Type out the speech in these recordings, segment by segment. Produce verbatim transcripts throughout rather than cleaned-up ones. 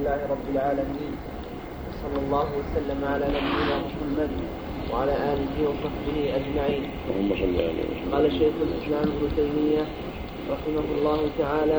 لله رب العالمين، صلى الله وسلم على نبينا محمد وعلى آله وصحبه أجمعين. قال شيخ الإسلام ابن تيمية رحمه الله تعالى: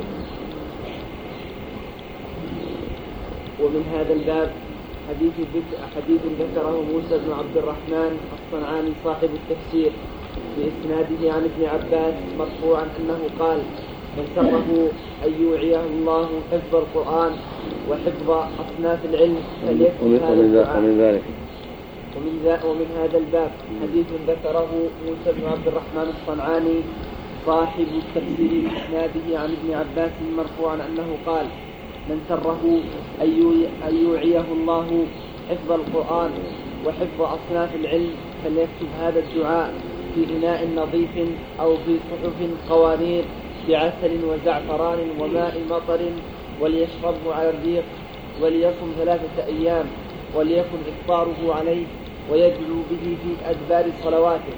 ومن هذا الباب حديث حديث ذكره موسى بن عبد الرحمن الصنعاني صاحب التفسير بإسناده عن ابن عباس مرفوعا أنه قال: من سره أن يوعيه الله حفظ القرآن وحفظ أصناف العلم فليكن هذا الدعاء. ومن ذلك ومن, ومن هذا الباب حديث ذكره موسى بن عبد الرحمن الصنعاني صاحب التفسير بإسناده عن ابن عباس مرفوعا أنه قال: من سره أن يوعيه الله حفظ القرآن وحفظ أصناف العلم فليكتب هذا الدعاء في إناء نظيف أو في صحف قوانير بعسل وزعفران وماء مطر وليشربه على الريق وليصم ثلاثة أيام وليكن إفطاره عليه ويدعو به في أدبار صلواته.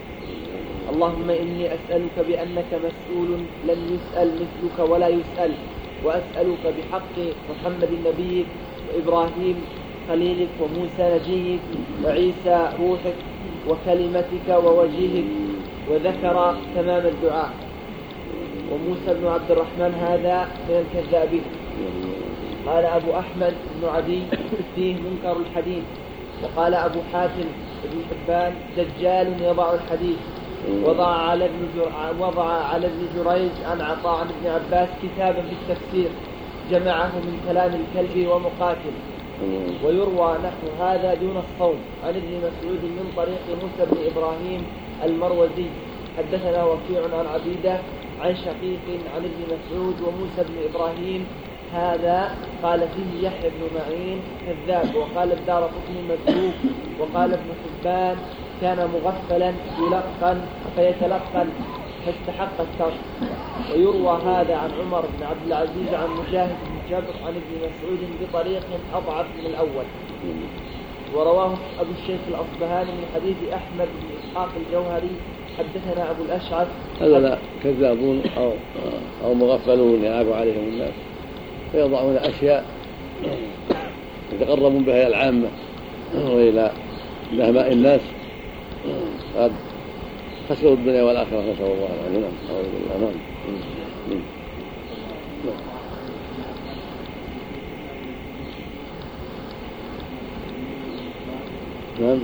اللهم إني أسألك بأنك مسؤول لم يسأل مثلك ولا يسأل، وأسألك بحق محمد نبيك وإبراهيم خليلك وموسى نجيك وعيسى روحك وكلمتك ووجيهك، وذكر تمام الدعاء. وموسى بن عبد الرحمن هذا من الكذابين. قال أبو أحمد بن عدي فيه منكر الحديث، وقال أبو حاتم بن حبان دجال يضع الحديث. وضع على ابن وضع على ابن جريج عن عطاء عن ابن عباس كتابا في التفسير جمعه من كلام الكلب ومقاتل. ويروى نحو هذا دون الصوم عن ابن مسعود من طريق موسى بن إبراهيم المروزي حدثنا وكيع عن عبيدة عن شقيق عن ابن مسعود وموسى بن إبراهيم هذا قال فيه يحيى بن معين كذاب، وقال الدارقطني متروك، وقال ابن حبان كان مغفلا يلقن فيتلقن فاستحق الترك. ويروى هذا عن عمر بن عبد العزيز عن مجاهد بن جبر عن ابن مسعود بطريق أضعف من الأول. ورواه أبو الشيخ الأصبهاني من حديث أحمد بن إسحاق الجوهري حدثنا أبو الأشعث. هذا لا كذابون أو, أو مغفلون يعاب عليهم الناس فيضعون أشياء يتقربون بها إلى العامة وإلى نهماء الناس، قد خسروا الدنيا والآخرة، نسأل الله العافية. أعوذ بالله. نعم.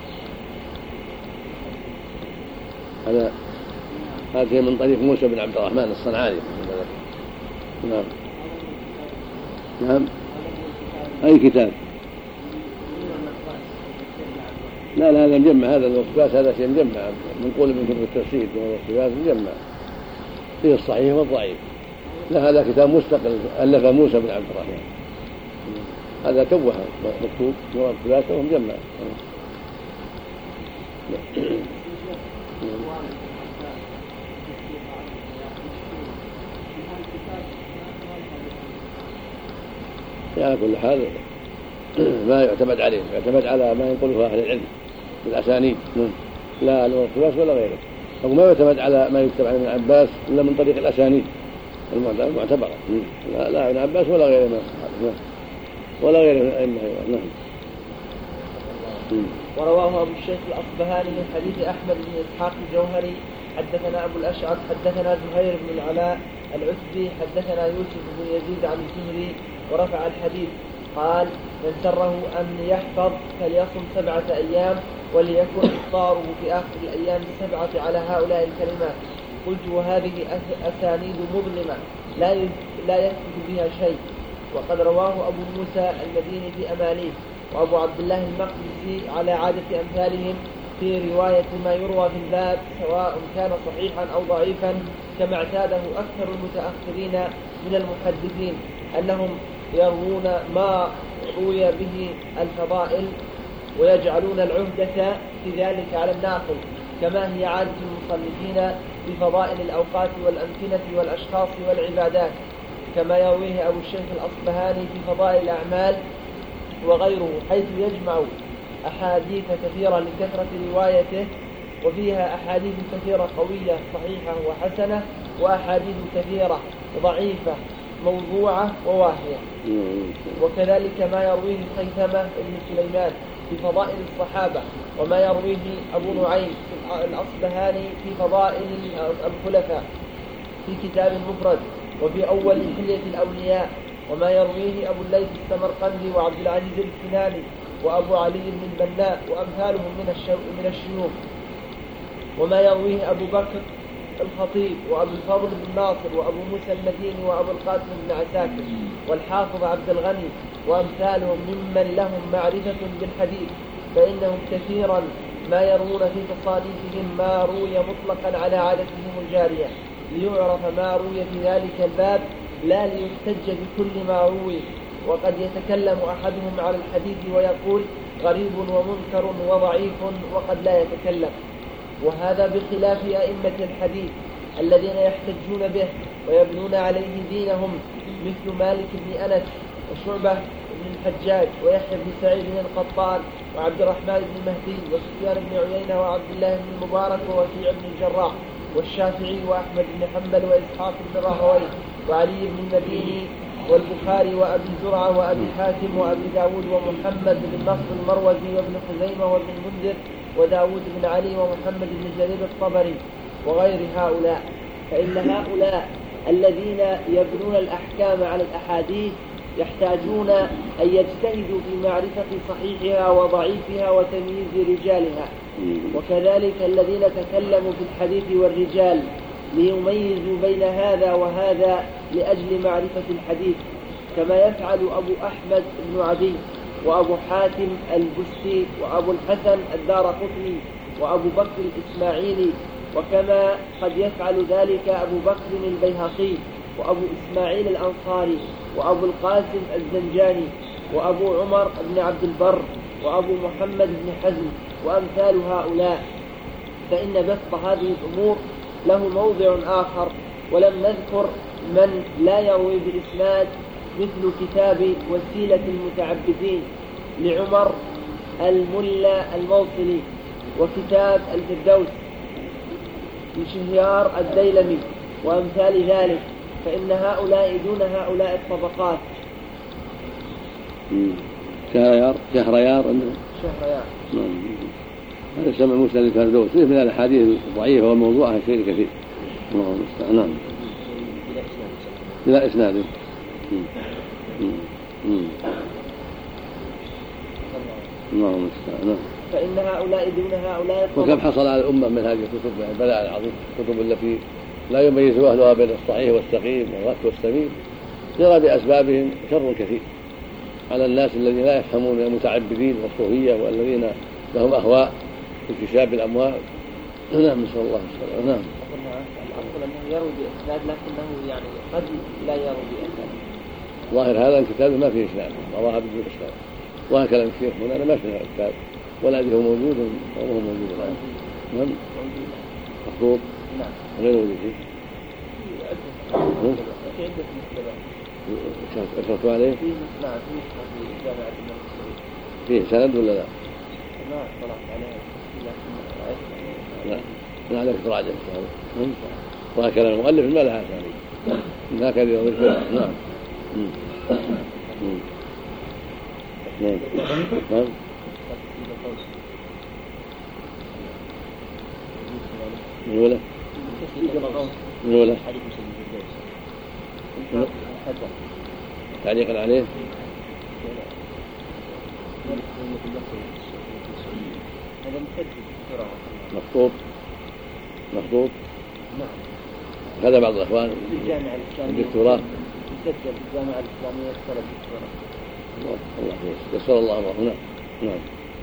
هذا هذه من طريق موسى بن عبد الرحمن الصنعاني. نعم نعم. أي كتاب؟ لا لا هذا مجمع، هذا الوقفات هذا شيء مجمع من قول من كتب التفسير والوقفات مجمع فيه الصحيح والضعيف. لا هذا كتاب مستقل ألف موسى بن عبد الرحمن، هذا توه مكتوب والوقفات وهو مجمع. على كل حال ما يعتمد عليه، يعتمد على ما ينقله أهل العلم بالأسانيد، لا الوقفات ولا غيره. أو ما يعتمد على ما يكتب عن ابن عباس إلا من طريق الأسانيد المعتبرة، لا لا ابن عباس ولا غيره من الصحابة ولا غيره من الأئمة. نعم. ورواه أبو الشيخ الأصبهاني من حديث أحمد بن إسحاق الجوهري حدثنا أبو الأشعث حدثنا زهير بن العلاء العتبي حدثنا يوسف بن يزيد عن الزهري ورفع الحديث قال: من سره أن يحفظ فليصم سبعة أيام وليكن إفطاره في آخر الأيام السبعة على هؤلاء الكلمات. قلت: وهذه أسانيد مظلمة لا لا يثبت بها شيء. وقد رواه أبو موسى المديني في أماليه وأبو عبد الله المقدسي على عادة أمثالهم في رواية ما يروى في الباب سواء كان صحيحا أو ضعيفا، كما اعتاده أكثر المتأخرين من المحدثين أنهم يروون ما روي به الفضائل ويجعلون العهدة في ذلك على الناقل، كما هي عادة المصنفين في فضائل الأوقات والأمكنة والأشخاص والعبادات، كما يرويه أبو الشيخ الأصبهاني في فضائل الأعمال وغيره، حيث يجمع أحاديث كثيرة لكثرة روايته، وفيها أحاديث كثيرة قوية صحيحة وحسنة، وأحاديث كثيرة ضعيفة موضوعة وواهية. وكذلك ما يرويه خيثمة بن سليمان في فضائل الصحابة، وما يرويه أبو نعيم الأصبهاني في فضائل الخلفاء في كتاب المفرد وفي أول حلية الأولياء، وما يرويه أبو الليث السمرقندي وعبد العزيز الكناني وأبو علي بن البناء وأمثالهم من الشيوخ، وما يرويه أبو بكر الخطيب وأبو الفضل بن ناصر وأبو موسى المديني وأبو القاسم بن عساكر والحافظ عبد الغني وأمثالهم ممن لهم معرفة بالحديث، فإنهم كثيرا ما يروون في تصانيفهم ما روي مطلقا على عادتهم الجارية، ليعرف ما روي في ذلك الباب لا ليحتج بكل ما روي. وقد يتكلم أحدهم على الحديث ويقول غريب ومنكر وضعيف، وقد لا يتكلم. وهذا بخلاف أئمة الحديث الذين يحتجون به ويبنون عليه دينهم، مثل مالك بن أنس وشعبة بن الحجاج ويحيى بن سعيد بن القطان وعبد الرحمن بن مهدي وسفيان بن عيينة وعبد الله بن المبارك ووكيع بن الجراح والشافعي وأحمد بن حنبل وإسحاق بن راهويه وعلي بن المديني والبخاري وأبي زرعة وأبي حاتم وأبي داود ومحمد بن نصر المروزي وابن خزيمة وابن المنذر وداود بن علي ومحمد بن جرير الطبري وغير هؤلاء. فإن هؤلاء الذين يبنون الأحكام على الأحاديث يحتاجون أن يجتهدوا في معرفة صحيحها وضعيفها وتمييز رجالها، وكذلك الذين تكلموا في الحديث والرجال ليميزوا بين هذا وهذا لأجل معرفة الحديث، كما يفعل أبو أحمد بن عدي وأبو حاتم البستي وأبو الحسن الدارقطني وأبو بكر الإسماعيلي، وكما قد يفعل ذلك أبو بكر البيهقي وأبو إسماعيل الأنصاري وأبو القاسم الزنجاني وأبو عمر بن عبد البر وأبو محمد بن حزم وأمثال هؤلاء. فإن بسط هذه الأمور له موضع آخر، ولم نذكر من لا يروي بإسناد، مثل كتاب وسيلة المتعبدين لعمر الملا الموصلي، وكتاب الفردوس لشهيار الديلمي وأمثال ذلك، فإن هؤلاء دون هؤلاء الطبقات. شهريار شهريار شهريار هذا سمع موسى الفردوس من الأحاديث الضعيفة والموضوعة شيء كثير. الله المستعان. نعم بلا إسناد. الله المستعان. فإن هؤلاء دون هؤلاء. وكم حصل على الأمة من هذه الكتب البلاء العظيم، الكتب التي لا يميز أهلها بين الصحيح والسقيم والغث والسمين، جرى بأسبابهم شر كثير على الناس الذين لا يفهمون المتعبدين والصوفية والذين لهم أهواء في اكتساب الأموال. نعم نسأل الله السلامة. نعم. الأفضل أنه يروي بإسناد، لكنه يعني قد لا يروي بإسناد. ظاهر هذا الكتاب ما فيه إسناد، وراها بدون إسناد. ظاهر كلام الشيخ هنا أنا ما فيه الكتاب ولا أدري هو موجود أو هو موجود الآن. نعم. مخطوط. نعم. غير موجود فيه. في عدة مكتبات. أشرتوا عليه؟ فيه نعم فيه في جامعة الملك السعود. فيه سند ولا لا؟ ما اطلعت عليه لكن رأيت. لا لا عليك تراجع هذا. ظاهر كلام المؤلف ما لها ثاني. هكذا يضيف. نعم. نعم. نعم. الأولى الأولى تعليقا عليه. مخطوط مخطوط. نعم. هذا بعض الأخوان في الجامعة الإسلامية الدكتوراه يسجل في الجامعة الإسلامية السنة الدكتوراه. الله الله يسر الله أمره. نعم.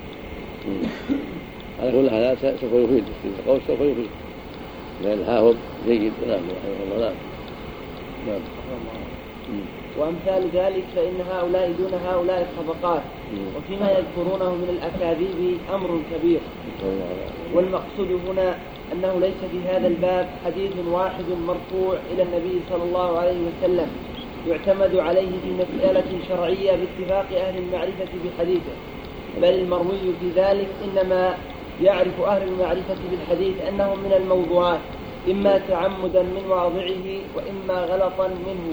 على كل حال سوف يفيد القول سوف يفيد لأن الحافظ جيد. نعم رحمه الله. نعم. وأمثال ذلك فإن هؤلاء دون هؤلاء الطبقات، وفيما يذكرونه من الأكاذيب أمر كبير. والمقصود هنا أنه ليس في هذا الباب حديث واحد مرفوع إلى النبي صلى الله عليه وسلم يعتمد عليه في مسألة شرعية باتفاق أهل المعرفة بحديثه، بل المروي في ذلك إنما يعرف أهل المعرفة بالحديث أنه من الموضوعات، إما تعمدا من واضعه وإما غلطا منه،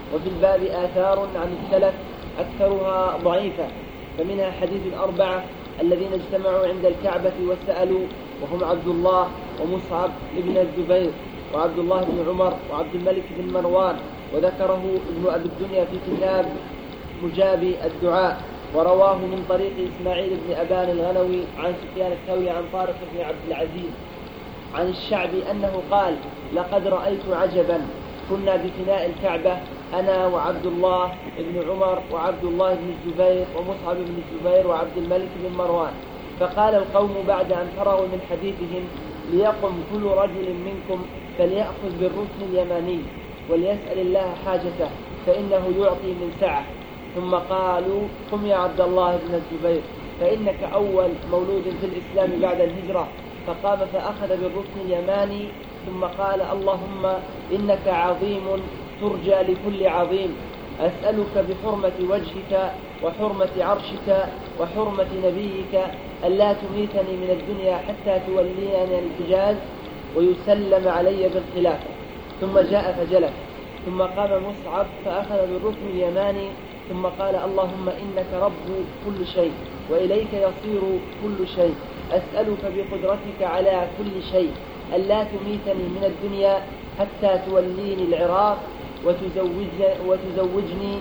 وفي الباب آثار عن السلف أكثرها ضعيفة، فمنها حديث الأربعة الذين اجتمعوا عند الكعبة وسألوا، وهم عبد الله ومصعب بن الزبير وعبد الله بن عمر وعبد الملك بن مروان، وذكره ابن أبي الدنيا في كتاب مجاب الدعاء، ورواه من طريق إسماعيل بن أبان الغنوي عن سفيان الثوري عن طارق بن عبد العزيز عن الشعبي أنه قال: لقد رأيت عجبا، كنا بفناء الكعبة أنا وعبد الله بن عمر وعبد الله بن الزبير ومصعب بن الزبير وعبد الملك بن مروان، فقال القوم بعد أن فرغوا من حديثهم: ليقم كل رجل منكم فليأخذ بالركن اليماني وليسأل الله حاجته فإنه يعطي من سعة. ثم قالوا: قم يا عبد الله بن الزبير فإنك أول مولود في الإسلام بعد الهجرة. فقام فأخذ بالركن اليماني ثم قال: اللهم إنك عظيم ترجى لكل عظيم، أسألك بحرمة وجهك وحرمة عرشك وحرمة نبيك ألا تميتني من الدنيا حتى توليني الحجاز ويسلم علي بالخلافة. ثم جاء فجلس، ثم قام مصعب فأخذ بالركن اليماني ثم قال: اللهم إنك رب كل شيء وإليك يصير كل شيء، أسألك بقدرتك على كل شيء ألا تميتني من الدنيا حتى توليني العراق وتزوجني, وتزوجني,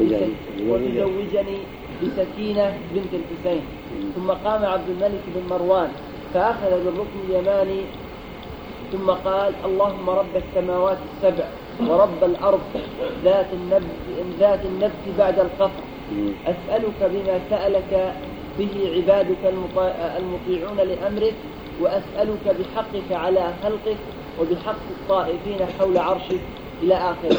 وتزوجني بسكينة بنت الحسين. ثم قام عبد الملك بن مروان فأخذ بالركن اليماني ثم قال: اللهم رب السماوات السبع ورب الأرض ذات النبت, ذات النبت بعد القفر، أسألك بما سألك به عبادك المطيعون لأمرك، وأسألك بحقك على خلقك وبحق الطائفين حول عرشك إلى آخره.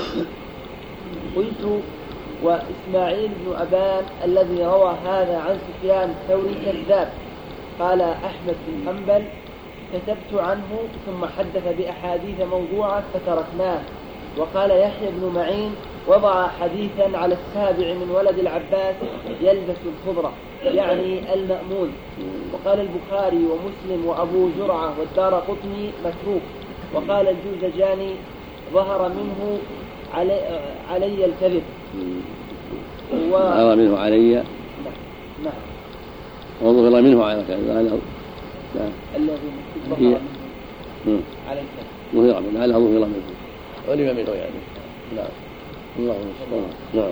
قلت: وإسماعيل بن أبان الذي روى هذا عن سفيان الثوري كذاب. قال أحمد بن حنبل: كتبت عنه ثم حدث بأحاديث موضوعة فتركناه. وقال يحيى بن معين: وضع حديثا على السابع من ولد العباس يلبس الخضرة، يعني المأمون. وقال البخاري ومسلم وأبو زرعة والدارقطني متروك. وقال الجوزجاني: ظهر منه علي, علي الكذب. و... ظهر منه علي. نعم نعم. وظهر منه على الكذب. نعم. الذي ظهر منه على الكذب. ظهر منه على ظهر منه علم منه يعني. نعم. الله نعم.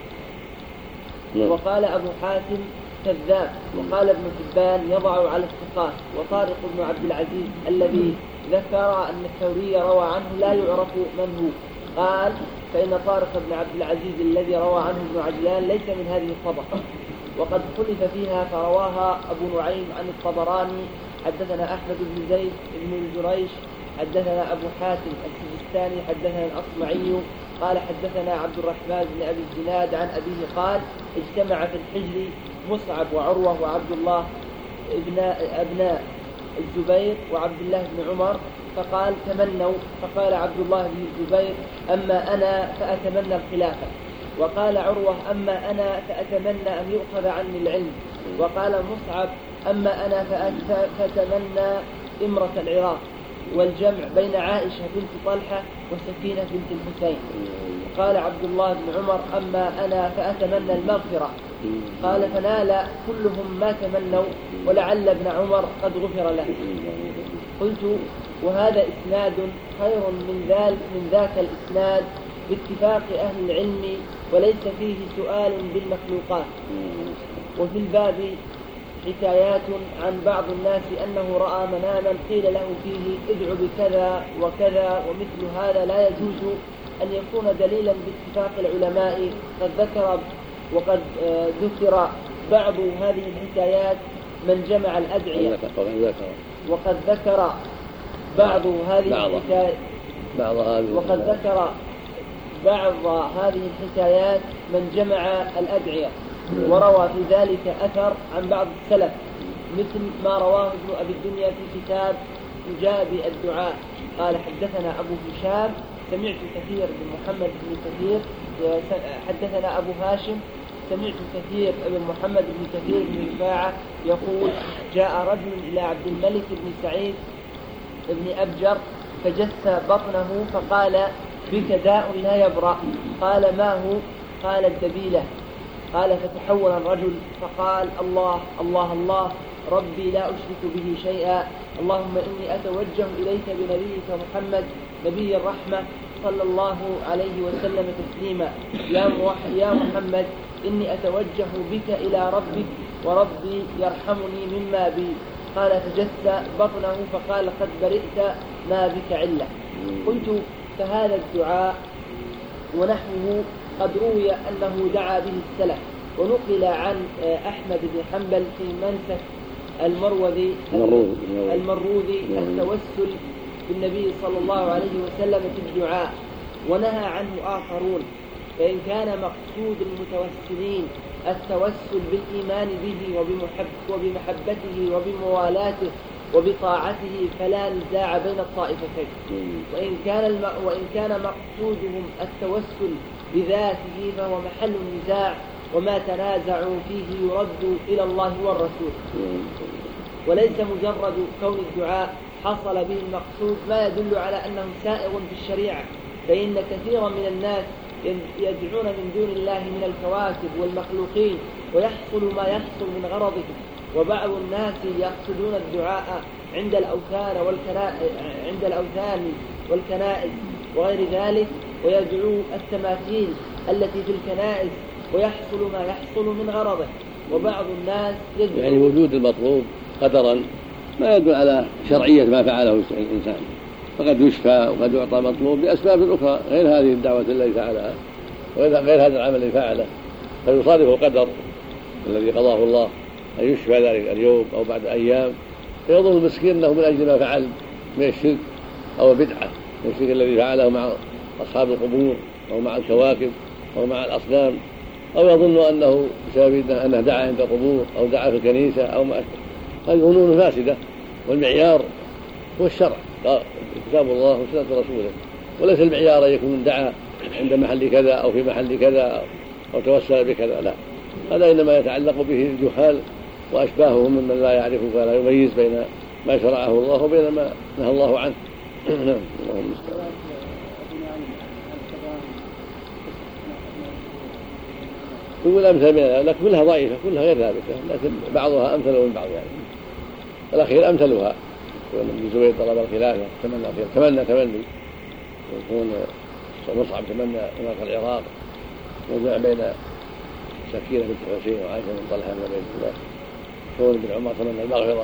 نعم. وقال أبو حاتم: كذاب. وقال ابن حبان: يضع على الثقات. وطارق بن عبد العزيز الذي ذكر أن الثوري روى عنه لا يعرف من هو، قال: فإن طارق بن عبد العزيز الذي روى عنه ابن عجلان ليس من هذه الطبقة، وقد خلف فيها فرواها أبو نعيم عن الطبراني. حدثنا أحمد بن زيد بن الجريش حدثنا أبو حاتم السجستاني حدثنا الأصمعي قال حدثنا عبد الرحمن بن أبي الزناد عن أبيه قال: اجتمع في الحجر مصعب وعروة وعبد الله ابناء أبناء الزبير وعبد الله بن عمر، فقال: تمنوا. فقال عبد الله بن الزبير: أما أنا فأتمنى الخلافة. وقال عروة: أما أنا فأتمنى أن يؤخذ عني العلم. وقال مصعب: أما أنا فأتمنى إمرة العراق والجمع بين عائشة بنت طلحة وسكينة بنت الحسين. قال عبد الله بن عمر: أما أنا فأتمنى المغفرة. قال: فنال كلهم ما تمنوا، ولعل ابن عمر قد غفر له. قلت: وهذا إسناد خير من ذلك من ذاك الإسناد باتفاق أهل العلم، وليس فيه سؤال بالمخلوقات. وفي الباب حكايات عن بعض الناس أنه رأى مناما قيل له فيه: ادع بكذا وكذا، ومثل هذا لا يجوز أن يكون دليلا باتفاق العلماء. قد ذكر وقد ذكر بعض هذه الحكايات من جمع الأدعية، وقد ذكر بعض هذه الحكايات وقد ذكر بعض هذه الحكايات من جمع الأدعية، وروى في ذلك أثر عن بعض السلف مثل ما رواه ابن أبي الدنيا في كتاب مجاب الدعاء. قال حدثنا أبو هشام سمعت كثير بن محمد بن كثير حدثنا أبو هاشم سمعت كثير بن محمد بن كثير بن رفاعة يقول: جاء رجل إلى عبد الملك بن سعيد بن أبجر فجس بطنه فقال: بك داء لا يبرأ. قال ما هو؟ قال الدبيلة. قال فتحول الرجل فقال الله الله الله ربي لا أشرك به شيئا، اللهم إني أتوجه إليك بنبيك محمد نبي الرحمة صلى الله عليه وسلم تسليما، يا محمد إني أتوجه بك إلى ربك وربي يرحمني مما بي. قال فجث بطنه فقال قد برئت ما بك علة. قلت فهذا الدعاء ونحوه قد روي أنه دعا به السلف، ونقل عن أحمد بن حنبل في منسك المروذي المروذي التوسل بالنبي صلى الله عليه وسلم في الدعاء، ونهى عنه آخرون. فإن كان مقصود المتوسلين التوسل بالإيمان به وبمحب وبمحبته وبموالاته وبطاعته فلا نزاع بين الطائفتين. وإن كان الم... وإن كان مقصودهم التوسل بذاته فهو محل النزاع، وما تنازعوا فيه يرد إلى الله والرسول. وليس مجرد كون الدعاء حصل به المقصود ما يدل على أنه سائغ في الشريعة، فإن كثيرا من الناس يدعون من دون الله من الكواكب والمخلوقين ويحصل ما يحصل من غرضهم. وبعض الناس يقصدون الدعاء عند الأوثان والكنائس عند الأوثان والكنائس وغير ذلك، ويدعو التماثيل التي في الكنائس ويحصل ما يحصل من غرضه. وبعض الناس يدعو يعني وجود المطلوب قدرا ما يدل على شرعية ما فعله الإنسان، فقد يشفى وقد يعطى مطلوب بأسباب أخرى غير هذه الدعوة التي فعلها وغير هذا العمل الذي فعله، فيصادف القدر الذي قضاه الله أن يشفى ذلك اليوم أو بعد أيام، فيظن المسكين أنه من أجل ما فعل من الشرك أو بدعة من الشرك الذي فعله مع أصحاب القبور أو مع الكواكب أو مع الأصنام، أو يظن أنه بسبب أنه دعا عند القبور أو دعا في الكنيسة أو ما أشبه. هذه ظنون فاسدة، والمعيار هو الشرع كتاب الله وسنة رسوله، وليس المعيار أن يكون دعا عند محل كذا أو في محل كذا أو توسل بكذا، لا، هذا إنما يتعلق به الجهال وأشباههم ممن لا يعرف ولا يميز بين ما شرعه الله وبين ما نهى الله عنه. نعم. الله المستعان. يقول أمثل منها، لكن كلها ضعيفة كلها غير ثابتة، لكن بعضها أمثل من بعض يعني. الأخير أمثلها ابن زبير طلب الخلافة تمنى تمنى تمني، ويكون مصعب تمنى هناك العراق، وجمع بين سكينة بنت حسين وعائشة بن طلحة من بيت الله. كون بن عمر تمنى المغفرة،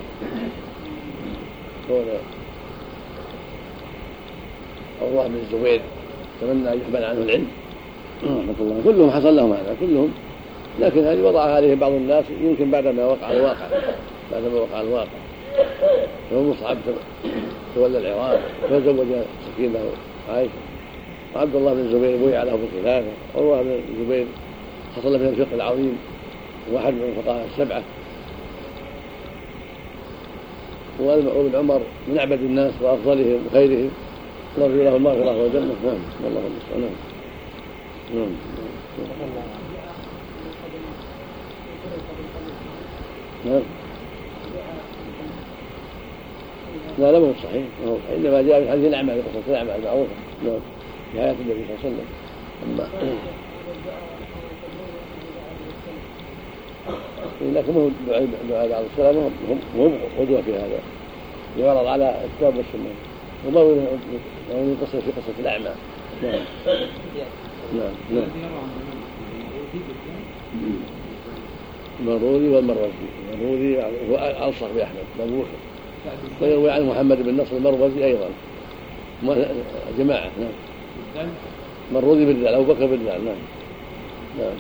كون الله بن الزبير تمنى أن يحمل عنه العلم رحمة الله. كلهم حصل لهم هذا كلهم، لكن هذه وضعها عليه بعض الناس يمكن بعدما وقع الواقع بعدما وقع الواقع فهو مصعب تولى العراق فزوج سكينة عائشة، وعبد الله بن الزبير بويع له في الخلافة، وعروة بن الزبير حصل من الفقه العظيم واحد من الفقهاء السبعة، وابن عمر من أعبد الناس وأفضلهم وخيرهم، نرجو له المغفرة والجنة. نعم والله المستعان. نعم. نعم. لا لا مو صحيح، مو صحيح، إنما جاء في حديث الأعمال قصة الأعمال معروفة. نعم. في حياة النبي صلى الله عليه وسلم. أما لكن مو دعاء بعض السلام هم غدوة في هذا يعرض على الكتاب والسنة، وما هو قصة في قصة الأعمال. نعم. نعم. نعم. المروذي والمروزي. المروذي هو ألصق بأحمد مبوخ، ويروي عن محمد بن نصر المروزي أيضا جماعة. نعم. المروذي بالذال أبو بكر بالذال. نعم. نعم.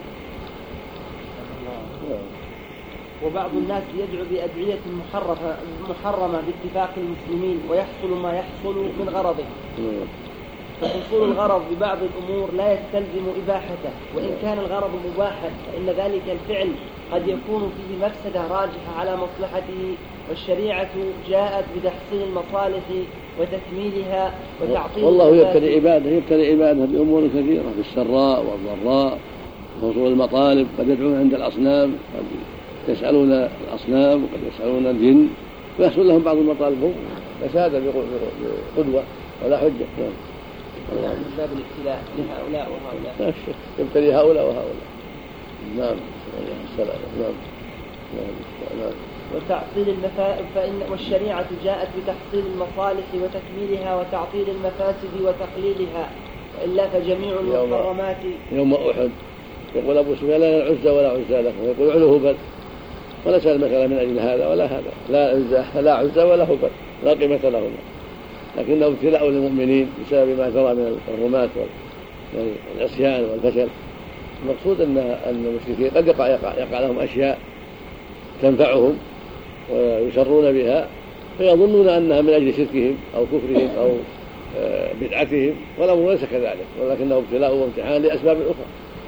وبعض الناس يدعو بأدعية محرمة محرمة باتفاق المسلمين ويحصل ما يحصل من غرضه. فحصول الغرض ببعض الأمور لا يستلزم إباحته، وإن كان الغرض مباحا فإن ذلك الفعل قد يكون فيه مفسدة راجحة على مصلحته، والشريعة جاءت بتحصيل المصالح وتكميلها وتعطيل. والله يبتلي عباده يبتلي عباده بأمور كثيرة بالسراء والضراء وحصول المطالب. قد يدعون عند الأصنام، قد يسألون الأصنام، وقد يسألون الجن، ويحصل لهم بعض المطالب هم، بس هذا بقدوة ولا حجة. يعني من باب الابتلاء لهؤلاء وهؤلاء. لا شك يبتلي هؤلاء وهؤلاء. نعم. السلام. نعم. نعم. وتعطيل المفاسد فإن والشريعة جاءت بتحصيل المصالح وتكميلها وتعطيل المفاسد وتقليلها، وإلا فجميع المحرمات. يوم أحد يقول أبو سفيان لا العزة ولا عزة له، ويقول علو هبل، وليس المسألة من أجل هذا ولا هذا، لا عزة لا عزة ولا هبل، لا قيمة لهما، لكنه ابتلاء للمؤمنين بسبب ما جرى من الحرمات والعصيان والفشل. المقصود أن أن المشركين قد يقع, يقع, يقع لهم أشياء تنفعهم ويسرون بها فيظنون أنها من أجل شركهم أو كفرهم أو بدعتهم، والأمر ليس كذلك، ولكنه ابتلاء وامتحان لأسباب أخرى.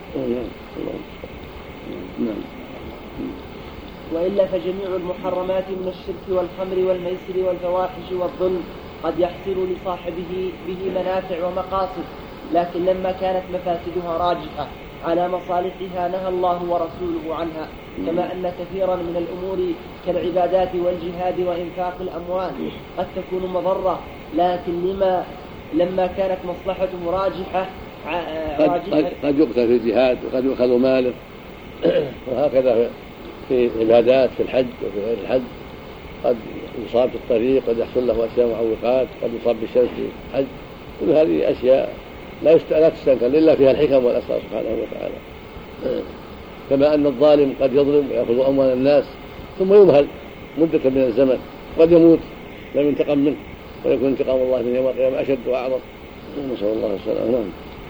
نعم. وإلا فجميع المحرمات من الشرك والخمر والميسر والفواحش والظلم قد يحصل لصاحبه به منافع ومقاصد، لكن لما كانت مفاسدها راجحة على مصالحها نهى الله ورسوله عنها، كما أن كثيرا من الأمور كالعبادات والجهاد وإنفاق الأموال قد تكون مضرة، لكن لما لما كانت مصلحته راجحة قد, قد يقتل في الجهاد وقد يؤخذ ماله وهكذا في العبادات في الحج وفي غير الحج، قد يصاب في الطريق، قد يحصل له أشياء معوقات، قد يصاب بالشمس في الحج. كل هذه أشياء لا تستنكر إلا فيها الحكم والأسرار سبحانه وتعالى. كما أن الظالم قد يظلم ويأخذ أموال الناس ثم يمهل مدة من الزمن، قد يموت لم ينتقم منه، ويكون انتقام الله من يوم القيامة أشد وأعظم. نسأل الله السلامة. نعم.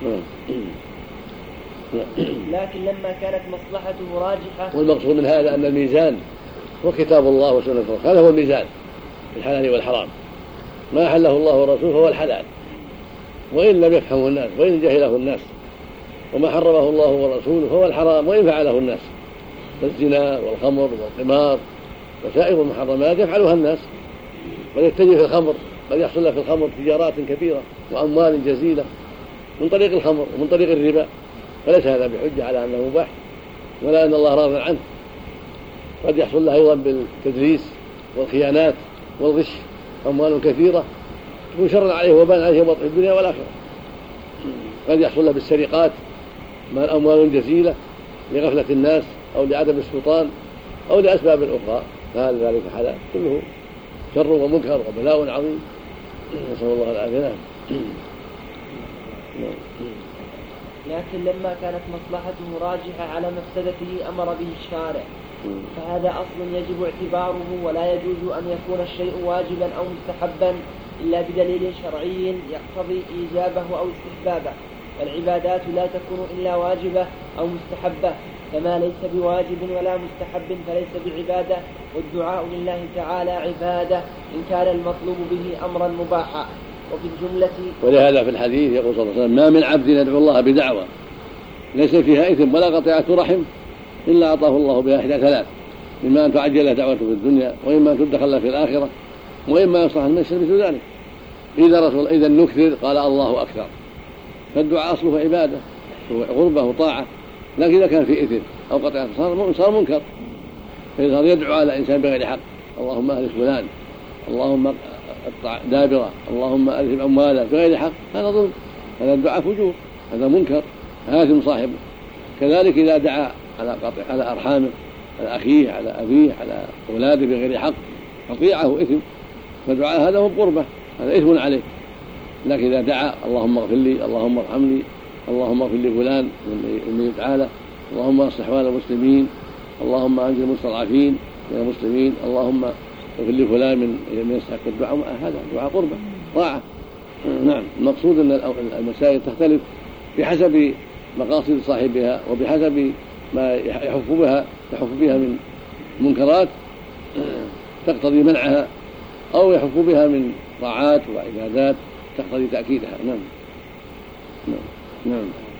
لكن لما كانت مصلحته راجحة. والمقصود من هذا أن الميزان هو كتاب الله وسنة الرسول، هذا هو الميزان في الحلال والحرام، ما أحله الله ورسوله هو الحلال، وإن لم يفهمه الناس وإن جهله الناس، وما حرمه الله ورسوله هو الحرام وإن فعله الناس، فالزنا والخمر والقمار وسائر المحرمات يفعلها الناس، قد يتجه في الخمر، قد يحصل له في الخمر تجارات كبيرة وأموال جزيلة من طريق الخمر ومن طريق الربا، فليس هذا بحجة على أنه مباح ولا أن الله راض عنه. قد يحصل له أيضا بالتدليس والخيانات والغش أموال كثيرة تكون شرا عليه وبان عليه في الدنيا والآخرة. قد يحصل له بالسرقات مال أموال جزيلة لغفلة الناس أو لعدم السلطان أو لأسباب أخرى، فهذا ذلك حلال كله شر ومنكر وبلاء عظيم، نسأل الله العافية. لكن لما كانت مصلحته راجحة على مفسدته أمر به الشارع، فهذا أصل يجب اعتباره، ولا يجوز أن يكون الشيء واجبا أو مستحبا إلا بدليل شرعي يقتضي إيجابه أو استحبابه، والعبادات لا تكون إلا واجبة أو مستحبة، فما ليس بواجب ولا مستحب فليس بعبادة، والدعاء لله تعالى عبادة إن كان المطلوب به أمرا مباحا. وفي الجملة ولهذا في الحديث يقول صلى الله عليه وسلم: ما من عبد يدعو الله بدعوة ليس فيها إثم ولا قطيعة رحم إلا أعطاه الله بها إحدى ثلاث، إما أن تعجل دعوته في الدنيا، وإما أن تدخل في الآخرة، وإما يصلح المسلم مثل ذلك. إذا رسول إذا نكثر قال الله أكثر، فالدعاء أصله عبادة غربة وطاعة، لكن إذا كان في إثم أو قطيعة صار منكر، فإذا يدعو على إنسان بغير حق: اللهم أهلك فلان، اللهم اقطع دابرة، اللهم ألف أمواله بغير حق، هذا ظلم، هذا الدعاء فجور، هذا منكر آثم صاحبه. كذلك إذا دعا على قطع على أرحامه، على أخيه، على أبيه، على أولاده بغير حق، قطيعه إثم، فالدعاء هذا هو قربة، هذا إثم عليه. لكن إذا دعا: اللهم اغفر لي، اللهم ارحمني، اللهم اغفر لي فلان من تعالى، اللهم اصلح احوال المسلمين، اللهم انجي المستضعفين من المسلمين، اللهم اغفر لي فلان من من يستحق الدعاء، هذا دعاء قربة طاعة. نعم. المقصود ان المسائل تختلف بحسب مقاصد صاحبها وبحسب ما يحف بها يحف بها من منكرات تقتضي منعها، او يحف بها من طاعات وعبادات تقتضي تأكيدها. نعم. نعم. نعم.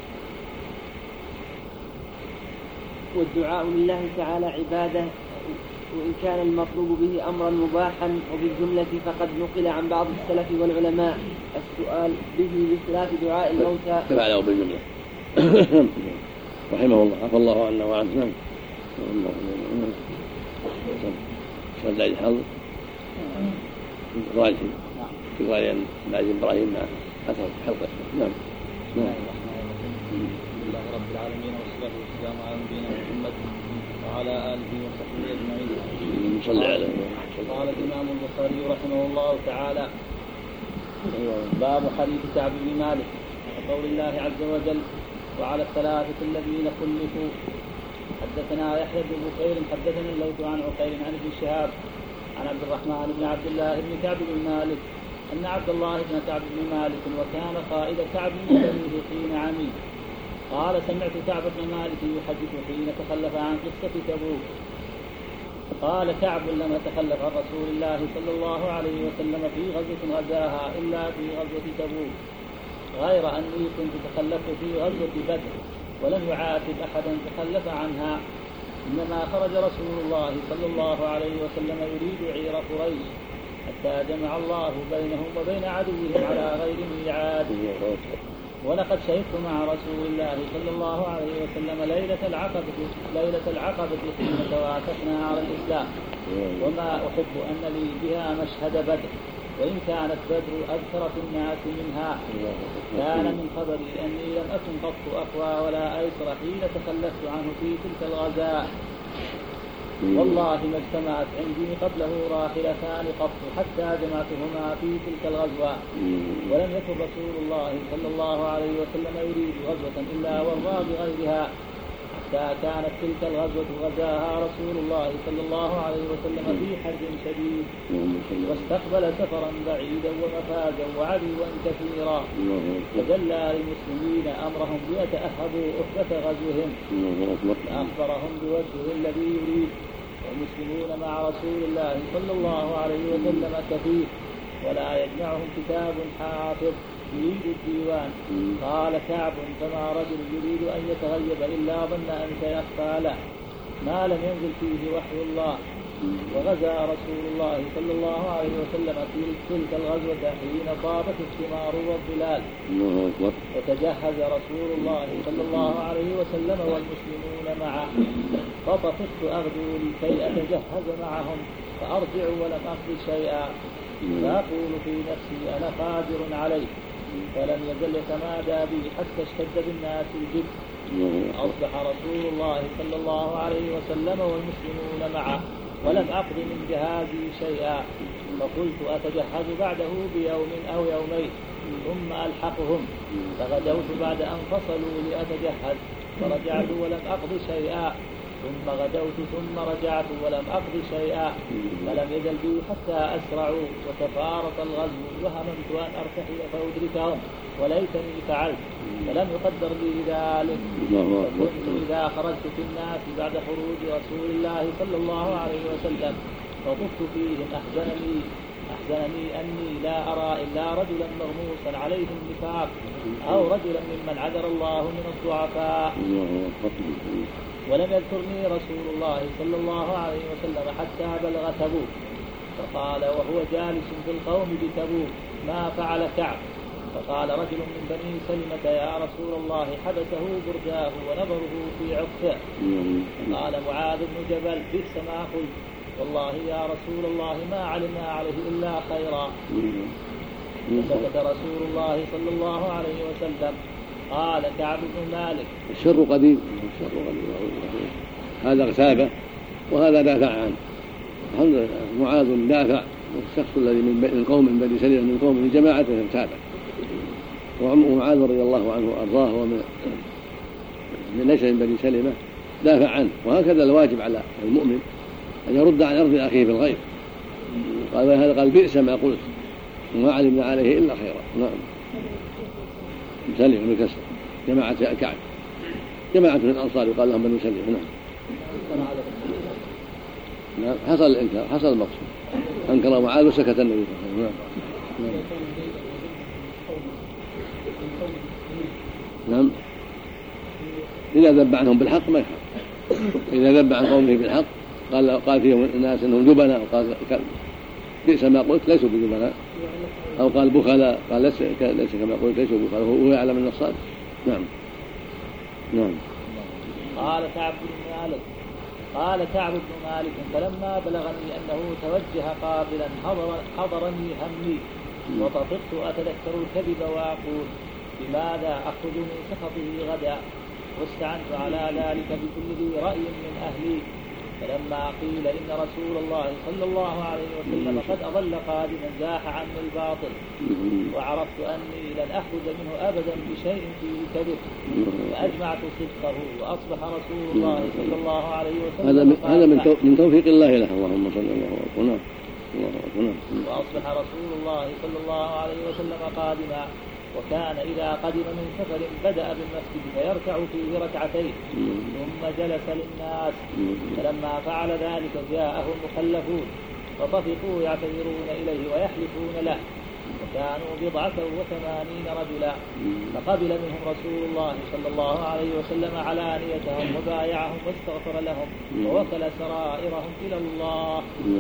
والدعاء لله تعالى عبادة وإن كان المطلوب به أمرا مباحا، وبالجملة فقد نقل عن بعض السلف والعلماء السؤال به بخلاف دعاء الموتى. تفعله بالجملة رحمه الله، عفى الله عنا وعنه. نعم. شهد الحظ راجل في رواية بعد إبراهيم مع أثر حلقة. نعم. نعم. الحمد لله رب العالمين والصلاة والسلام على نبينا محمد وعلى آله وصحبه أجمعين. صلى على قال الإمام البخاري رحمه الله تعالى: باب حديث كعب بن مالك وقول الله عز وجل: وعلى الثلاثة الذين خلفوا. حدثنا يحيى بن بكير حدثنا الليث عن عقيل عن ابن شهاب عن عبد الرحمن بن عبد الله بن كعب بن مالك أن عبد الله بن كعب بن مالك وكان قائد كعب بن بنيه حين عمي قال: سمعت كعب بن مالك يحدث حين تخلف عن قصة تبوك. قال كعب: لم يتخلف عن رسول الله صلى الله عليه وسلم في غزوة غزاها إلا في غزوة تبوك، غير أني كنت تخلفت في غزوة بدر ولم يعاتب أحدا تخلف عنها، إنما خرج رسول الله صلى الله عليه وسلم يريد عير قريش حتى جمع الله بينهم وبين عدوهم على غير ميعاد. ولقد شهدت مع رسول الله صلى الله عليه وسلم ليلة العقبة ليلة العقبة حين توافقنا على الإسلام، وما أحب أن لي بها مشهد بدر، وإن كانت بدر أذكر في الناس منها. كان من خبري أني لم أكن قط أقوى ولا أيسر حين تخلفت عنه في تلك الغزاة، والله ما اجتمعت عندي قبله راحلتان قط حتى جمعتهما في تلك الغزوة. ولم يكن رسول الله صلى الله عليه وسلم يريد غزوة إلا والله بغيرها، حتى كانت تلك الغزوة غزاها رسول الله صلى الله عليه وسلم في حرب شديد، واستقبل سفرا بعيدا ومفازا وعدوا كثيرا، فدلى للمسلمين أمرهم ليتأهبوا أخبة غزوهم، فأخبرهم بوجهه الذي يريد. والمسلمون مع رسول الله صلى الله عليه وسلم كثير، ولا يجمعهم كتاب حافظ يريد الديوان. قال كعب: فما رجل يريد أن يتغيب إلا ظن أن سيخفى له ما لم ينزل فيه وحي الله. وغزا رسول الله صلى الله عليه وسلم في تلك الغزوة حين طابت الثمار والظلال، وتجهز رسول الله صلى الله عليه وسلم والمسلمون معه، فطفقت أغدو لكي أتجهز معهم فأرجع ولم أقض شيئا، فأقول في نفسي أنا قادر عليه، فلم يزل يتمادى بي حتى اشتد بالناس الجد. أصبح رسول الله صلى الله عليه وسلم والمسلمون معه ولم أقض من جهازي شيئا، فقلت أتجهز بعده بيوم أو يومين ثم ألحقهم، فغدوت بعد أن فصلوا لأتجهز فرجعت ولم أقض شيئا، ثم غدوت ثم رجعت ولم أقض شيئا، فلم يزل بي حتى أسرعوا وتفارق الغزو، وهممت أن أرتحل فأدركهم وليتني فعلت، فلم يقدر لي ذلك. فكنت إذا خرجت في الناس بعد خروج رسول الله صلى الله عليه وسلم فطفت فيهم أحزنني أحزنني أني لا أرى إلا رجلا مغموسا عليه النفاق أو رجلا ممن عذر الله من الضعفاء. ولم يذكرني رسول الله صلى الله عليه وسلم حتى بلغ تبوك، فقال وهو جالس في القوم بتبوك: ما فعل كعب؟ فقال رجل من بني سلمة: يا رسول الله حبسه برداه ونظره في عقفه. قال معاذ بن جبل: بئس ما قلت، والله يا رسول الله ما علمنا عليه إلا خيرا. فسكت رسول الله صلى الله عليه وسلم. قال كعب بن مالك: الشر قديم، الشر قديم، هذا اغتابه وهذا دافع عنه. الحمد لله معاذ دافع، والشخص الذي من القوم من بني سلمة من قوم من جماعته ارتابه، ومعاذ رضي الله عنه وارضاه ومن ليس من بني سلمة دافع عنه. وهكذا الواجب على المؤمن أن يرد عن أرض أخيه في الغيب. قال هذا قال: بئس ما قلت وما علمنا عليه إلا خيرا. نعم. سلم بكسر جماعة كعب، جماعة من الأنصار يقال لهم بنو سلم. نعم. نعم. حصل الإنكار، حصل المقصود، أنكر معاذ وسكت النبي صلى الله عليه وسلم. نعم. إذا ذب عنهم بالحق ما يخاف. إذا ذب عن قومه بالحق قال قال فيهم الناس انهم جبناء، وقال بئس ما قلت ليسوا بجبناء، او قال بخلاء، قال ليس ليس كما قلت ليسوا بخلاء، وهو يعلم ان الصادق. نعم. نعم. قال كعب بن مالك قال كعب بن مالك: فلما بلغني انه توجه قابلا حضر حضرني همي، وطفقت أتذكر الكذب وأقول بماذا أخرج من سخطه غدا، واستعنت على ذلك بكل ذي رأي من أهلي. فلما قيل إن رسول الله صلى الله عليه وسلم قد أضل قادما زاح عني الباطل، وعرفت أني لن أخرج منه أبدا بشيء فيه كذب، فأجمعت صدقه، وأصبح رسول الله صلى الله عليه وسلم هذا من, هذا من, من توفيق الله له، اللهم صل الله وسلم. وأصبح رسول الله صلى الله عليه وسلم قادما، وكان إذا قدم من سفر بدأ بالمسجد فيركع فيه ركعتين ثم جلس للناس. فلما فعل ذلك جاءه المخلفون فطفقوا يعتذرون إليه ويحلفون له، وكانوا بضعة وثمانين رجلا. فقبل منهم رسول الله صلى الله عليه وسلم علانيتهم وبايعهم واستغفر لهم ووكل سرائرهم إلى الله.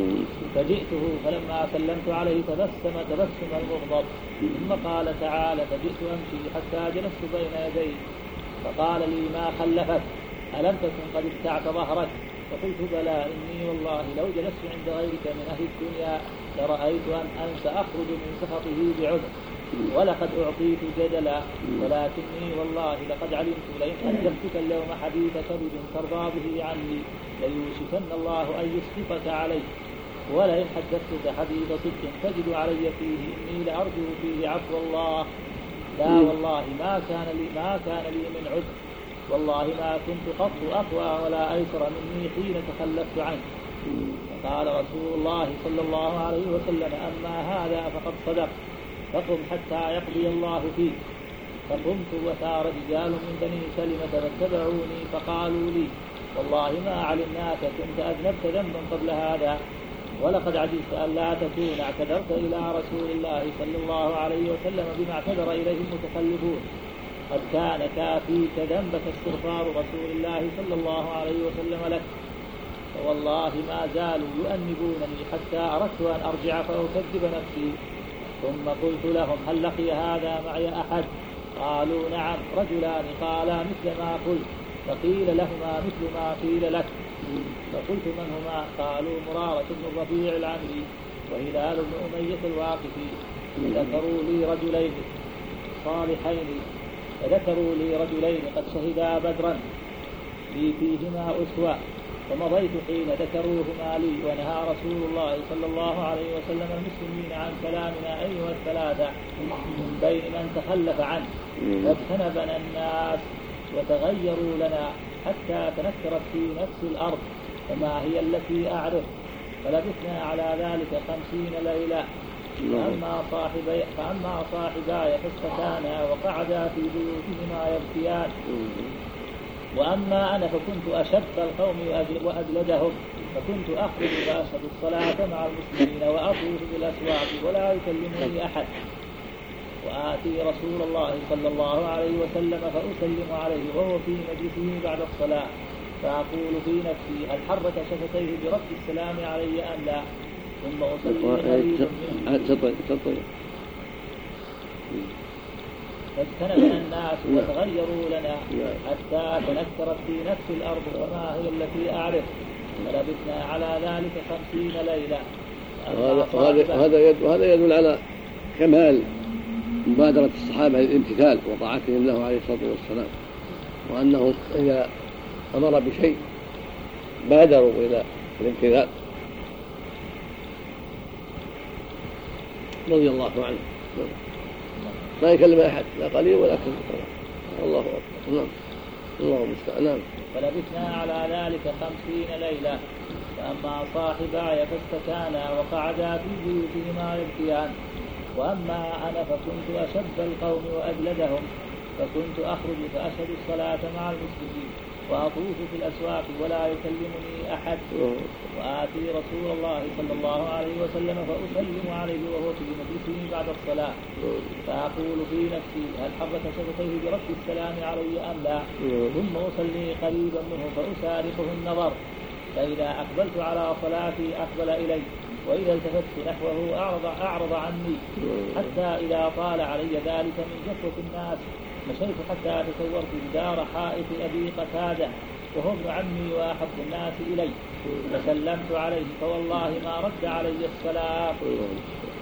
فجئته فلما سلمت عليه تبسم تبسم المغضب، ثم قال تعالى: فجئت أمشي حتى جلست بين يديه فقال لي: ما خلفك؟ ألم تكن قد ابتعت ظهرك؟ فقلت: بلى، إني والله لو جلست عند غيرك من أهل الدنيا لرأيت أن أنسى أخرج من سخطه بعذر، ولقد أعطيت جدلا، ولكني والله لقد علمت لئن حدثتك اليوم حديث كذب ترضى به عني ليوشكن الله أن يسخطك عليه، ولئن حدثتك حديث صدق تجد علي فيه إني لأرجو فيه عفو الله. لا والله ما كان لي ما كان لي من عذر، والله ما كنت قط أقوى ولا أيسر مني حين تخلفت عنه. فقال رسول الله صلى الله عليه وسلم: أما هذا فقد صدق، فقم حتى يقضي الله فيك. فقمت وثار رجال من بني سلمة فاتبعوني فقالوا لي: والله ما علمناك كنت أذنبت ذنبا قبل هذا، ولقد عجزت أن لا تكون اعتذرت إلى رسول الله صلى الله عليه وسلم بما اعتذر إليه المتخلفون. قد كان كافيك ذنبك استغفار رسول الله صلى الله عليه وسلم لك. فوالله ما زالوا يؤنبونني حتى أردت أن أرجع فأكذب نفسي. ثم قلت لهم: هل لقي هذا معي أحد؟ قالوا: نعم، رجلان قالا مثل ما قلت، فقيل لهما مثل ما قيل لك. فقلت: من هما؟ قالوا: مرارة بن الربيع العمري وهلال بن أمية الواقفي. ذكروا لي رجلين صالحين فذكروا لي رجلين قد شهدا بدرا لي فيهما أسوة، فمضيت حين ذكروهما لي، ونهى رسول الله صلى الله عليه وسلم المسلمين عن كلامنا أيها الثلاثة من بين من تخلف عنه، فاجتنبنا الناس وتغيروا لنا حتى تنكرت في نفس الأرض فما هي التي أعرف. فلبثنا على ذلك خمسين ليلة. فأما صاحبي, فأما صاحباي فاستكانا وقعدا في بيوتهما يبكيان، وأما أنا فكنت أشد القوم وأجلدهم، فكنت أخرج فأشهد الصلاة مع المسلمين وأطوف بالأسواق ولا يكلمني أحد، وآتي رسول الله صلى الله عليه وسلم فأسلم عليه وهو في مجلسه بعد الصلاة، فأقول في نفسي: هل حرك شفتيه برد السلام علي أم لا؟ ثم أصلي قريبا منه. فاجتنبنا الناس وتغيروا لنا حتى تنكرت في نفس الأرض وما هي التي أعرف. فلبثنا على ذلك خمسين ليلة. وهذا وهذا يدل على كمال مبادرة الصحابة للامتثال وطاعتهم له عليه الصلاة والسلام، وأنه إذا أمر بشيء بادروا إلى الامتثال رضي الله عنه. لا يكلم أحد لا قليل ولا كثير. الله أكبر. نعم. الله المستعان. فلبثنا على ذلك خمسين ليلة. فأما صاحباي فاستكانا وقعدا في بيوتهما يبكيان، وأما أنا فكنت أشد القوم وأجلدهم، فكنت أخرج فأشهد الصلاة مع المسلمين وأطوف في الأسواق ولا يكلمني أحد، وآتي رسول الله صلى الله عليه وسلم فأسلم عليه وهو في مجلسه بعد الصلاة، فأقول في نفسي: هل حرك شفتيه برد السلام علي أم لا؟ ثم أصلي قريبا منه فأسارقه النظر، فإذا أقبلت على صلاتي أقبل إلي، وإذا التفت نحوه أعرض, أعرض عني، حتى إذا طال علي ذلك من جفوة الناس مشيت حتى تصورت بدار حائط أبي قتادة وهو ابن عمي وأحب الناس إلي، فسلمت عليه فوالله ما رد علي السلام.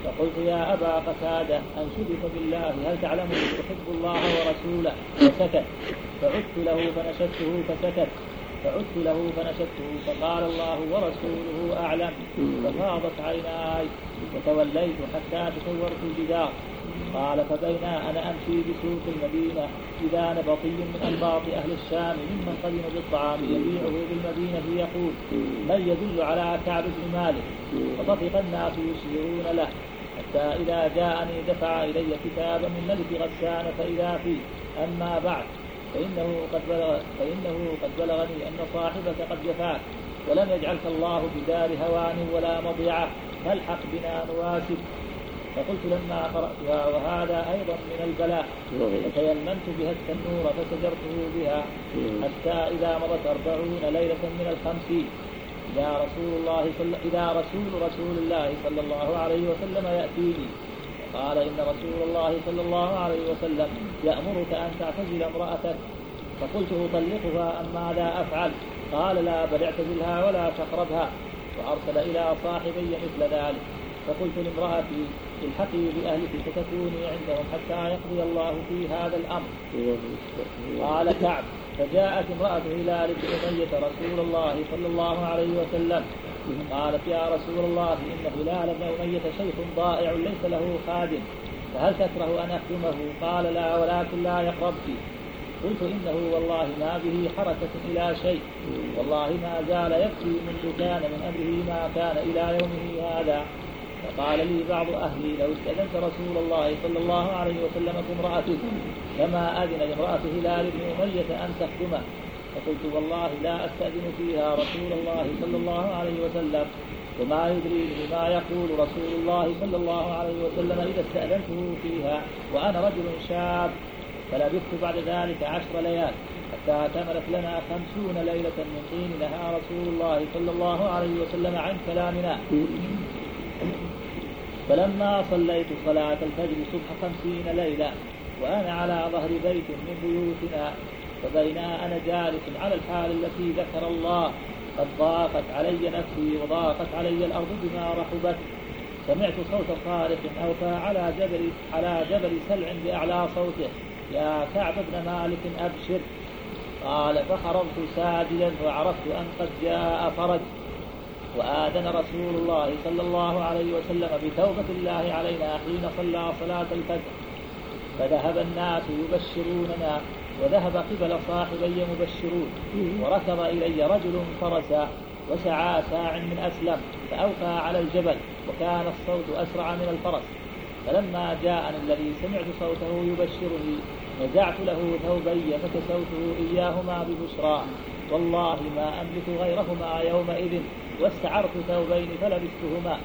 فقلت يا أبا قتادة أنشدك بالله هل تعلم أحب الله ورسوله؟ فسكت. فعدت له فنشدته فسكت. فعدت له فنشدته فقال الله ورسوله أعلم. ففاضت عيناي وتوليت حتى تصورت الجدار. قال فبينا أنا أمشي بسوق المدينة إذا نبطي من أنباط أهل الشام ممن قدم بالطعام يبيعه بالمدينة يقول من يدل على كعب بن مالك؟ فطفق الناس يشيرون له حتى إذا جاءني دفع إلي كتابا من ملك غسان فإذا فيه أما بعد فإنه قد بلغ فإنه قد بلغني أن صاحبك قد جفاك ولم يجعلك الله بدار هوان ولا مضيعة فالحق بنا نواسب. فقلت لما قرأتها وهذا أيضا من البلاء فتيممت بها التنور فسجرته بها حتى إذا مضت أربعون ليلة من الخمسين إذا رسول الله صلى إذا رسول رسول الله صلى الله عليه وسلم يأتيني قال إن رسول الله صلى الله عليه وسلم يأمرك أن تعتزل امرأتك. فقلت أطلقها أم ماذا أفعل؟ قال لا بل اعتزلها ولا تقربها. وأرسل إلى صاحبي مثل ذلك. فقلت لامرأتي الحقي بأهلك فتكوني عندهم حتى يقضي الله في هذا الأمر. قال كعب فجاءت امرأة هلال بن أمية رسول الله صلى الله عليه وسلم قالت يا رسول الله إن هلال بن أمية شيخ ضائع ليس له خادم فهل تكره أن أخدمه؟ قال لا ولكن لا يقربك. قلت إنه والله ما به حركة إلى شيء والله ما زال يبكي منذ كان من أمره ما كان إلى يومه هذا. فقال لي بعض أهلي لو استأذنت رسول الله صلى الله عليه وسلم امرأته لما أذن لامرأة هلال بن أمية أن تخدمه. فقلت والله لا أستأذن فيها رسول الله صلى الله عليه وسلم وما يدريني ما يقول رسول الله صلى الله عليه وسلم إذا استأذنته فيها وأنا رجل شاب. فلبثت بعد ذلك عشر ليال حتى كملت لنا خمسون ليلة من حين نهى رسول الله صلى الله عليه وسلم عن كلامنا. فلما صليت صلاة الفجر صبح خمسين ليلة وأنا على ظهر بيت من بيوتنا فبينا أنا جالس على الحال التي ذكر الله قد ضاقت علي نفسي وضاقت علي الأرض بما رحبت سمعت صوت صارخ أوفى على جبل على جبل سلع بأعلى صوته يا كعب بن مالك أبشر. قال فخرجت ساجدا وعرفت أن قد جاء فرج. وآذن رسول الله صلى الله عليه وسلم بتوبة الله علينا حين صلى صلاة الفجر. فذهب الناس يبشروننا وذهب قبل صاحبي مبشرون وركب إلي رجل فرسا وسعى ساع من أسلم فأوفى على الجبل وكان الصوت أسرع من الفرس. فلما جاءني الذي سمعت صوته يبشرني نزعت له ثوبي فكسوته إياهما ببشرى والله ما أملك غيرهما يومئذ واستعرت ثوبين فلبستهما.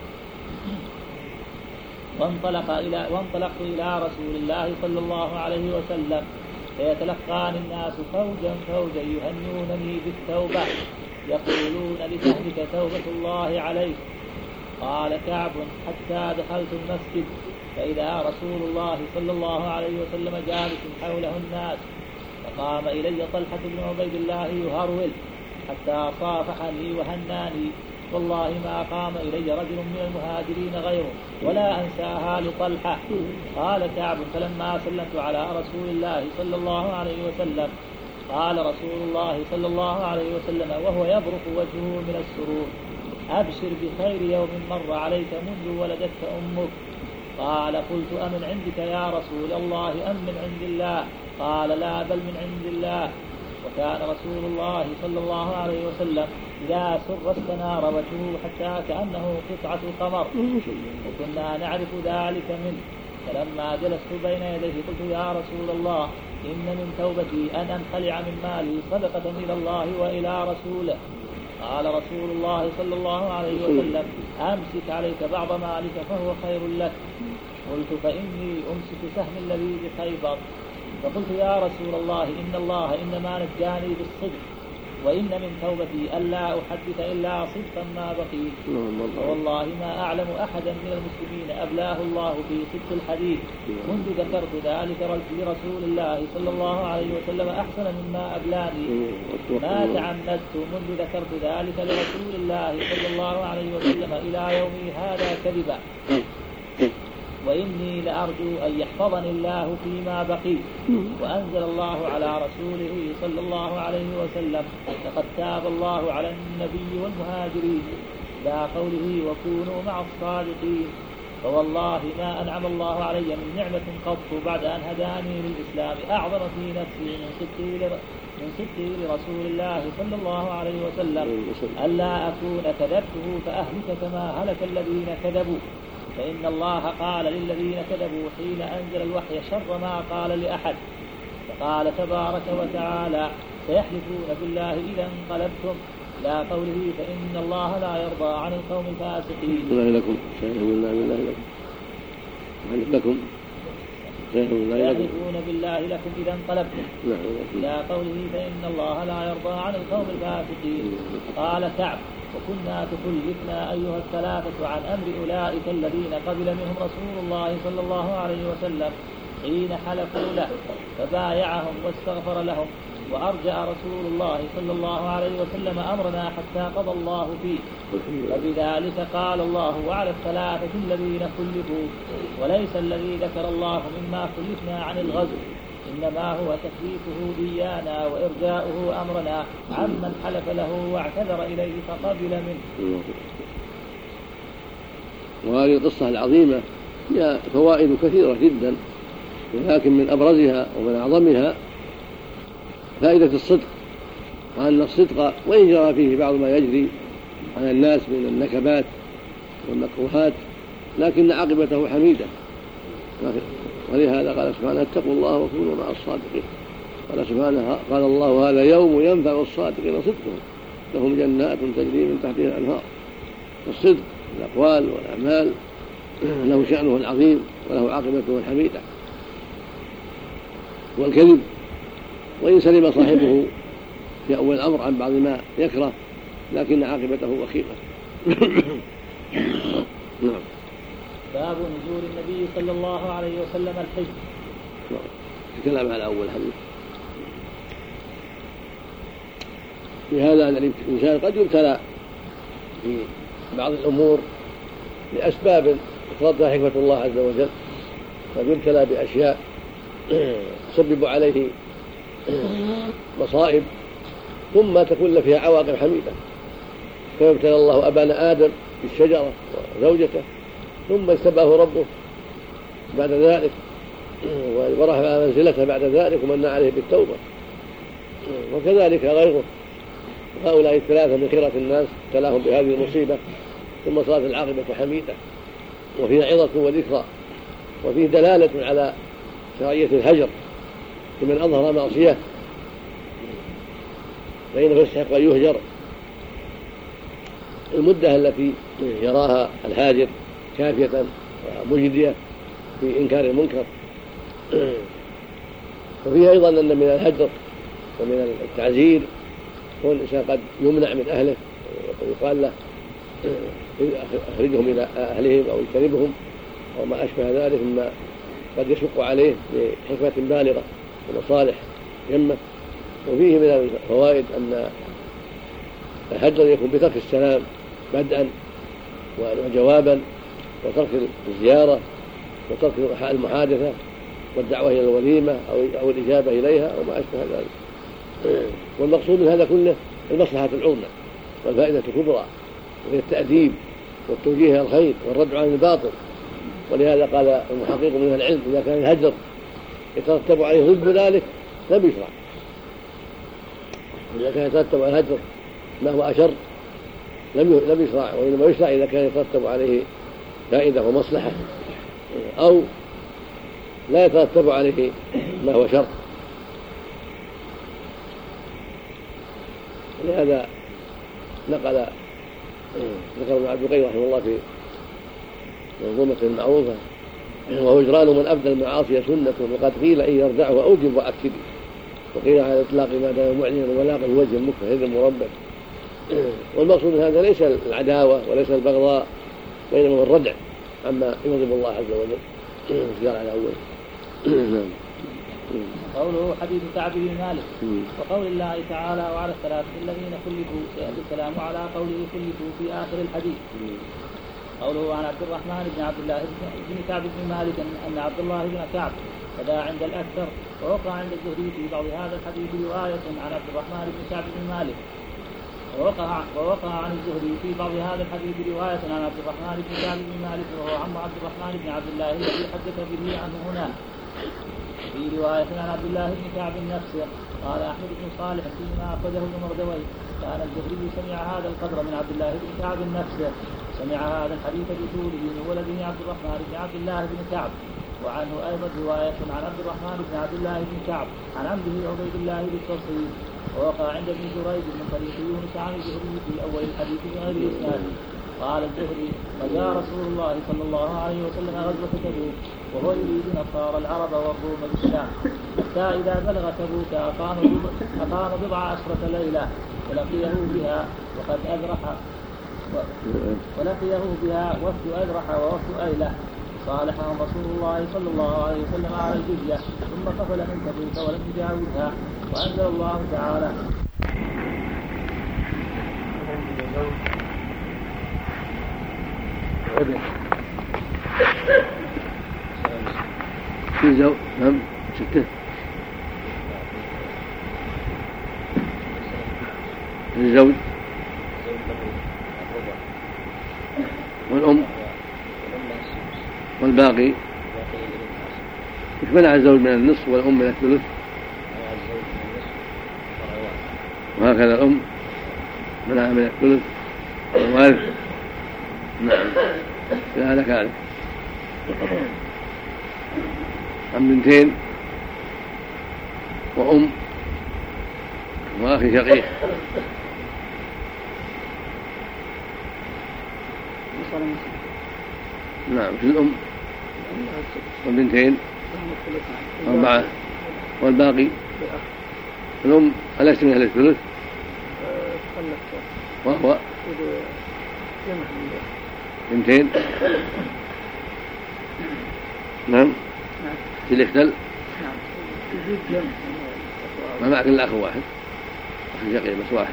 وانطلق إلى وانطلقت إلى رسول الله صلى الله عليه وسلم فيتلقاني الناس فوجا فوجا يهنونني بالتوبة يقولون لتهلك توبة الله عليك. قال كعب حتى دخلت المسجد فإذا رسول الله صلى الله عليه وسلم جالس حوله الناس فقام إلي طلحة بن عبيد الله يهرول حتى صافحني وهناني والله ما قام إلي رجل من المهاجرين غيره ولا أنساها لطلحة. قال كعب فلما سلمت على رسول الله صلى الله عليه وسلم قال رسول الله صلى الله عليه وسلم وهو يبرق وجهه من السرور أبشر بخير يوم مر عليك منذ ولدتك أمك. قال قلت أمن عندك يا رسول الله أم من عند الله؟ قال لا بل من عند الله. وكان رسول الله صلى الله عليه وسلم إذا سر استنار وجهه حتى كأنه قطعة قمر وكنا نعرف ذلك منه. فلما جلست بين يديه قلت يا رسول الله إن من توبتي أن أنخلع من مالي صدقة إلى الله وإلى رسوله. قال رسول الله صلى الله عليه وسلم أمسك عليك بعض مالك فهو خير لك. قلت فإني أمسك سهم الذي بخيبر. فقلت يا رسول الله إن الله إنما نجاني بالصدق وإن من توبتي ألا أحدث إلا صدقا ما بقيت. والله ما أعلم أحدا من المسلمين أبلاه الله في صدق الحديث منذ ذكرت ذلك لرسول الله صلى الله عليه وسلم أحسن مما أبلاني. ما تعمدت منذ ذكرت ذلك لرسول الله صلى الله عليه وسلم إلى يومي هذا كذبا. وإني لأرجو أن يحفظني الله فيما بقي. وأنزل الله على رسوله صلى الله عليه وسلم: لقد تاب الله على النبي والمهاجرين، لا قوله وكونوا مع الصادقين. فوالله ما أنعم الله علي من نعمة قط بعد أن هداني للإسلام أعظم في نفسي من صدقي من صدقي لرسول الله صلى الله عليه وسلم، ألا أكون كذبته فأهلك كما هلك الذين كذبوا. فإن الله قال للذين كذبوا حين أنزل الوحي شر ما قال لأحد، فقال تبارك وتعالى: سيحلفون بالله إذا انقلبتم، لا قوله فإن الله لا يرضى عن القوم الفاسقين. الله لكم سيحلفون بالله لكم سيحلفون بالله لكم إذا انقلبتم، لا قوله فإن الله لا يرضى عن القوم الفاسقين. قال كعب: وكنا تخلفنا أيها الثلاثة عن أمر أولئك الذين قبل منهم رسول الله صلى الله عليه وسلم حين حلفوا له، فبايعهم واستغفر لهم، وأرجع رسول الله صلى الله عليه وسلم أمرنا حتى قضى الله فيه. وبذلك قال الله: وعلى الثلاثة الذين خلفوا. وليس الذي ذكر الله مما خلفنا عن الغزو، إنما هو تخليفه إيانا وإرجاؤه أمرنا عمن حلف له واعتذر إليه فقبل منه. وهذه القصة العظيمة فيها فوائد كثيرة جدا، ولكن من أبرزها ومن أعظمها فائدة الصدق، وأن الصدق وإن جرى فيه بعض ما يجري على الناس من النكبات والمكروهات لكن عاقبته حميدة. ولهذا قال سبحانه: اتقوا الله وكونوا مع الصادقين. قال سبحانه: قال الله: هذا يوم ينفع الصادقين صدقهم، لهم جنات تجري من تحتها الأنهار. الصدق الأقوال والأعمال له شأنه العظيم وله عاقبته الحميدة. والكذب وإن سلم صاحبه في أول الأمر عن بعض ما يكره لكن عاقبته وخيمة. نعم. باب نزول النبي صلى الله عليه وسلم الحج. الكلام على أول حديث بهذا أن الإنسان قد يبتلى في بعض الأمور لأسباب اقتضتها حكمة الله عز وجل، قد يبتلى بأشياء تسبب عليه مصائب ثم تكون فيها عواقب حميدة. كما ابتلى الله أبانا آدم بالشجرة وزوجته ثم اجتباه ربه بعد ذلك ورفع منزلته بعد ذلك ومن عليه بالتوبة، وكذلك غيره. هؤلاء الثلاثة من خيرة الناس ابتلاهم بهذه المصيبة ثم صارت العاقبة حميدة، وفيها عظة وذكرى، وفيه دلالة على شرعية الهجر لمن أظهر معصية فإنه يستحق أن يهجر المدة التي يراها الهاجر كافية ومجدية في إنكار المنكر. وفيها أيضا أن من الهجر ومن التعزير هو الإنسان قد يمنع من أهله ويقال له أخرجهم إلى أهلهم أو اجتنبهم أو ما أشبه ذلك مما قد يشق عليه بحكمة بالغة ومصالح جمة. وفيه من الفوائد أن الهجر يكون بترك السلام بدءا وجوابا، وترك الزيارة، وترك المحادثة والدعوة إلى الوليمة أو الإجابة إليها أو ما أشبه ذلك. والمقصود من هذا كله المصلحة العظمى والفائدة الكبرى، وهي التأديب والتوجيه إلى الخير والرد عن الباطل. ولهذا قال المحقق من العلم: إذا كان الهجر يترتب عليه ضد ذلك لم يشرع. إذا كان يترتب على الهجر ما هو أشر لم لم يشرع، وإنما يشرع إذا كان يترتب عليه فائدة ومصلحة أو لا يترتب عليه ما هو شر. لهذا نقل ذكر ابن عبد القيم رحمه الله في منظومة معروفة: وهجران من أبدى المعاصي سنة، وقد قيل إن يرجعه أوجب وأكد، وقيل على إطلاق ما دام معلنا ولاق الوجه مكفر مربع. والمقصود من هذا ليس العداوة وليس البغضاء، وإنما هو الردع عما يغضب الله عز وجل. قال على أول. قوله حديث كعب بن مالك. وقول الله تعالى: وعلى الثلاثة الذين خلفوا، سيأتي الكلام على قوله خلفوا في آخر الحديث. قوله عن عبد الرحمن بن عبد الله بن كعب بن مالك أن عبد الله بن كعب كذا عند الأكثر. ووقع عند الزهري في بعض هذا الحديث رواية عن عبد الرحمن بن كعب بن مالك ووقع, ووقع عن الزهري في بعض هذا الحديث رواية عن عبد الرحمن بن كعب بن مالك وهو عم عبد الرحمن بن عبد الله الذي حدث به عنه هنا. في رواية عن عبد الله بن كعب نفسه قال أحمد بن صالح فيما أخرجه ابن مردويه كان الزهري سمع هذا القدر من عبد الله بن كعب نفسه سمع هذا الحديث بطوله من ولده عبد الرحمن بن عبد الله بن كعب. وعنه أيضا رواية عن عبد الرحمن بن عبد الله بن كعب عن عمه عبيد الله بالتصريف. ووقع عند ابن جريج من طريق يونس عن الزهري في أول الحديث بغير إسناد. قال الزهري فجاء رسول الله صلى الله عليه وسلم غزوة تبوك وهو يريد نصارى العرب والروم بالشام حتى إذا بلغ تبوك أقام بضع عشرة ليلة ولقيه بها وقد أذرح ولقيه بها وفد أذرح ووفد أيلة صالحهم رسول الله صلى الله عليه وسلم على الجزية ثم قفل من تبوك ولم يجاوزها. وأنزل الله تعالى في زوج نعم ستة الزوج والأم والباقي مش منع الزوج من النصف والأم من الثلث وهكذا الأم منع من الثلث والوارث نعم لا لك عليه عن بنتين وأم وأخي شقيق نعم في الأم والبنتين أربعة والباقي الأم ألست من أهل الثلث وهو بنتين نعم في الاختل ما معك إلا أخ واحد أخي شقيق بس واحد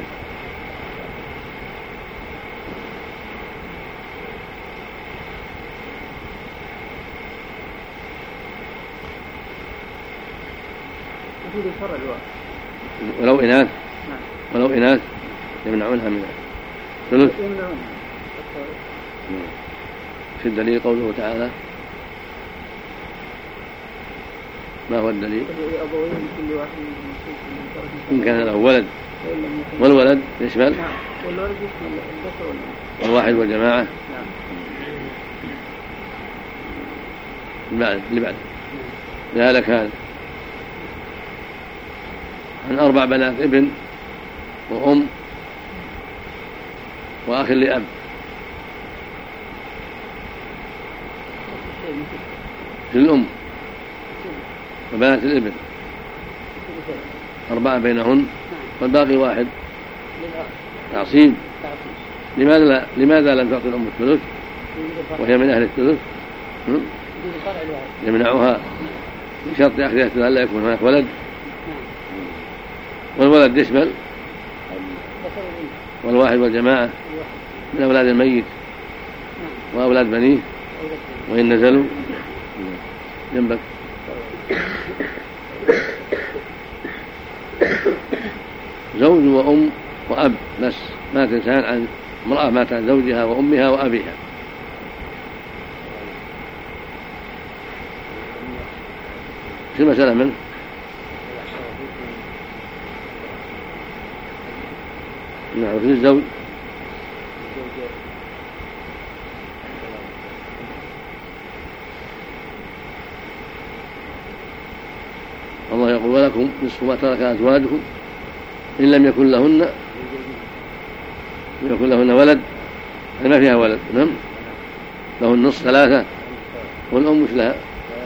ولو إناث ولو إناث يمنعونها من الثلث. في الدليل قوله تعالى ما هو الدليل؟ إن كان له ولد والولد يشمل الواحد والجماعة اللي بعد لا كان عن أربع بنات ابن وأم وأخ لأب في الأم وبنات الابن أربعة بينهن والباقي واحد تعصيب. لماذا لا لماذا لم تعطي الأم الثلث وهي من أهل الثلث؟ يمنعها بشرط أخذها الثلث لا يكون هناك ولد والولد يشمل والواحد والجماعة من أولاد الميت وأولاد بنيه وإن نزلوا جنبك. زوج وأم وأب بس مات إنسان عن امرأة مات عن زوجها وأمها وأبيها. شو المسألة منه؟ نعم في الزوج الله يقول ولكم نصف ما ترك أزواجكم إن لم يكن لهن لم يكن لهن ولد ما فيها ولد نعم له النصف ثلاثة والأم مش لها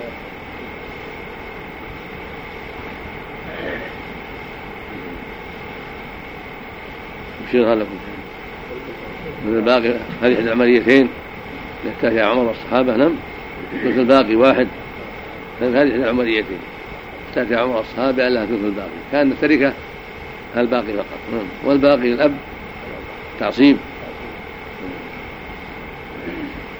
بشيرها لكم من الباقي هذه العمليتين يحتاجها عمر والصحابة نعم ثلث الباقي واحد هذه العمليتين يحتاجها عمر والصحابة لها ثلث الباقي كان التركة الباقي فقط نعم والباقي الأب تعصيب.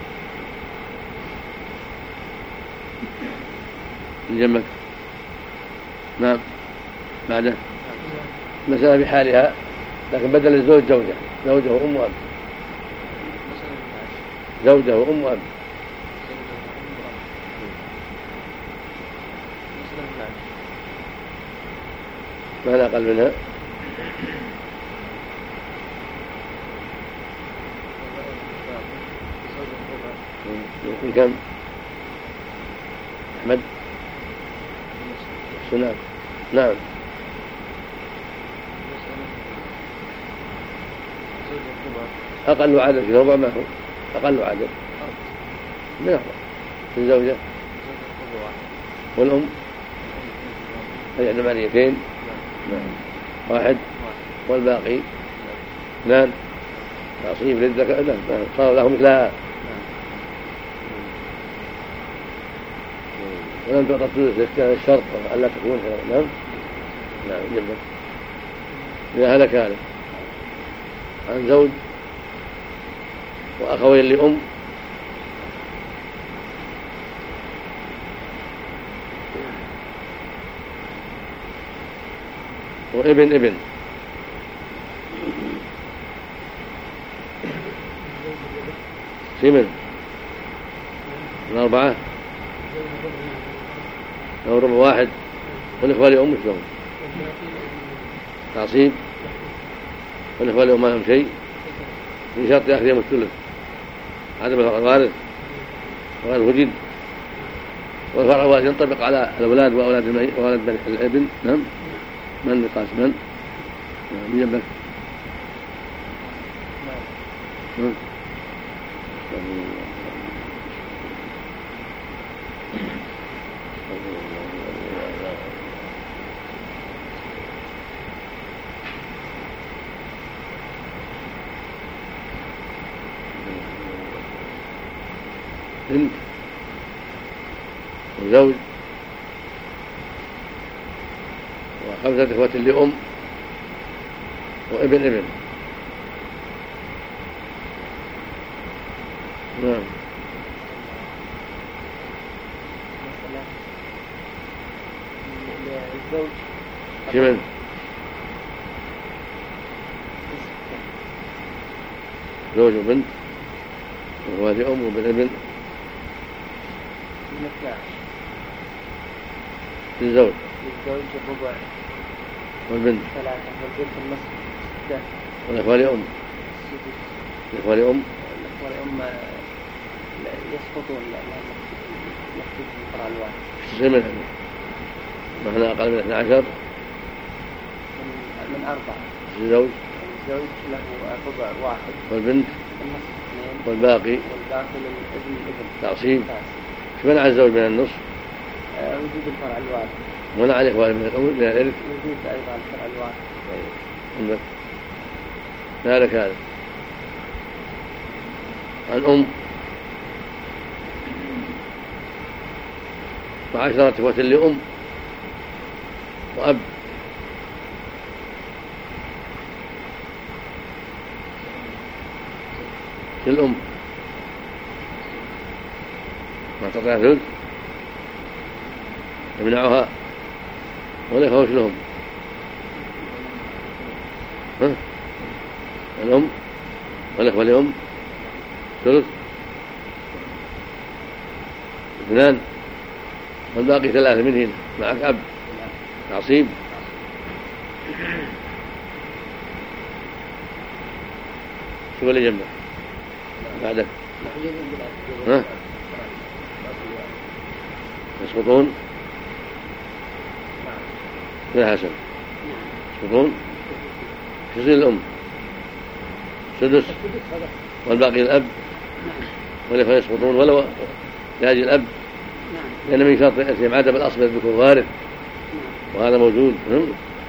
جنبك. نعم بعده مسألة بحالها، لكن بدل الزوج زوجة، زوجة وأم وأب، زوجة وأم وأب. ما لا أقل منها. يمكن كم؟ أحمد. نعم نعم. أقل عدد في ربع ما هو أقل عدد من أفضل في الزوجة والأم هي ثمانيتين. نعم واحد والباقي اثنان تعصيب للذكر. نعم صار له مثلها ولم تعطى الثلث كان الشرط ألا تكون. نعم نعم جدا. إذا هلك هذا عن زوج وأخوين لأم وابن ابن ثمن الأربعة أو ربع واحد والإخوة لأم شلون تعصيب والإخوة لأم ما لهم شيء في شرط أخذهم الثلث عدم الوارث وغير وجد. والفرع الوارث ينطبق على الأولاد وأولاد وأولاد الابن. نعم من لقاس من من جنبك. نعم بنت وزوج وخمسة إخوة لأم وابن ابن. نعم الزوج كمن زوج وبنت وإخوة لأم وابن ابن للزوج للزوج الربع والبنت ثلاثة والبنت النصف ستة والإخوة لأم السدس. الإخوة لأم الإخوة لأم يسقطون يخرج من الفرع الواحد. زمن نحن أقل من اثني عشر من أربعة. الزوج الزوج له ربع واحد والبنت النصف اثنين والباقي والباقي للابن الابن تعصيب. شو منع الزوج من النصف؟ آه وجود الفرع الواحد. منع الإخوان من الأول من الإرث وجود أيضا الفرع الواحد. عندك ذلك هذا عن أم وعشرة إخوة لأم وأب للأم ما تطيع ثلث يمنعها والإخوة لهم. ها الأم والإخوة لأم ثلث اثنان والباقي ثلاثة من هنا معك أب تعصيب. شو اللي جنبه بعدك؟ ها يسقطون لا حسن يسقطون. شو يصير الأم سدس والباقي الأب والإخوة يسقطون ولو يأتي الأب لأن من شرط يأتي عدم الأصل يكون وارث وهذا موجود. نعم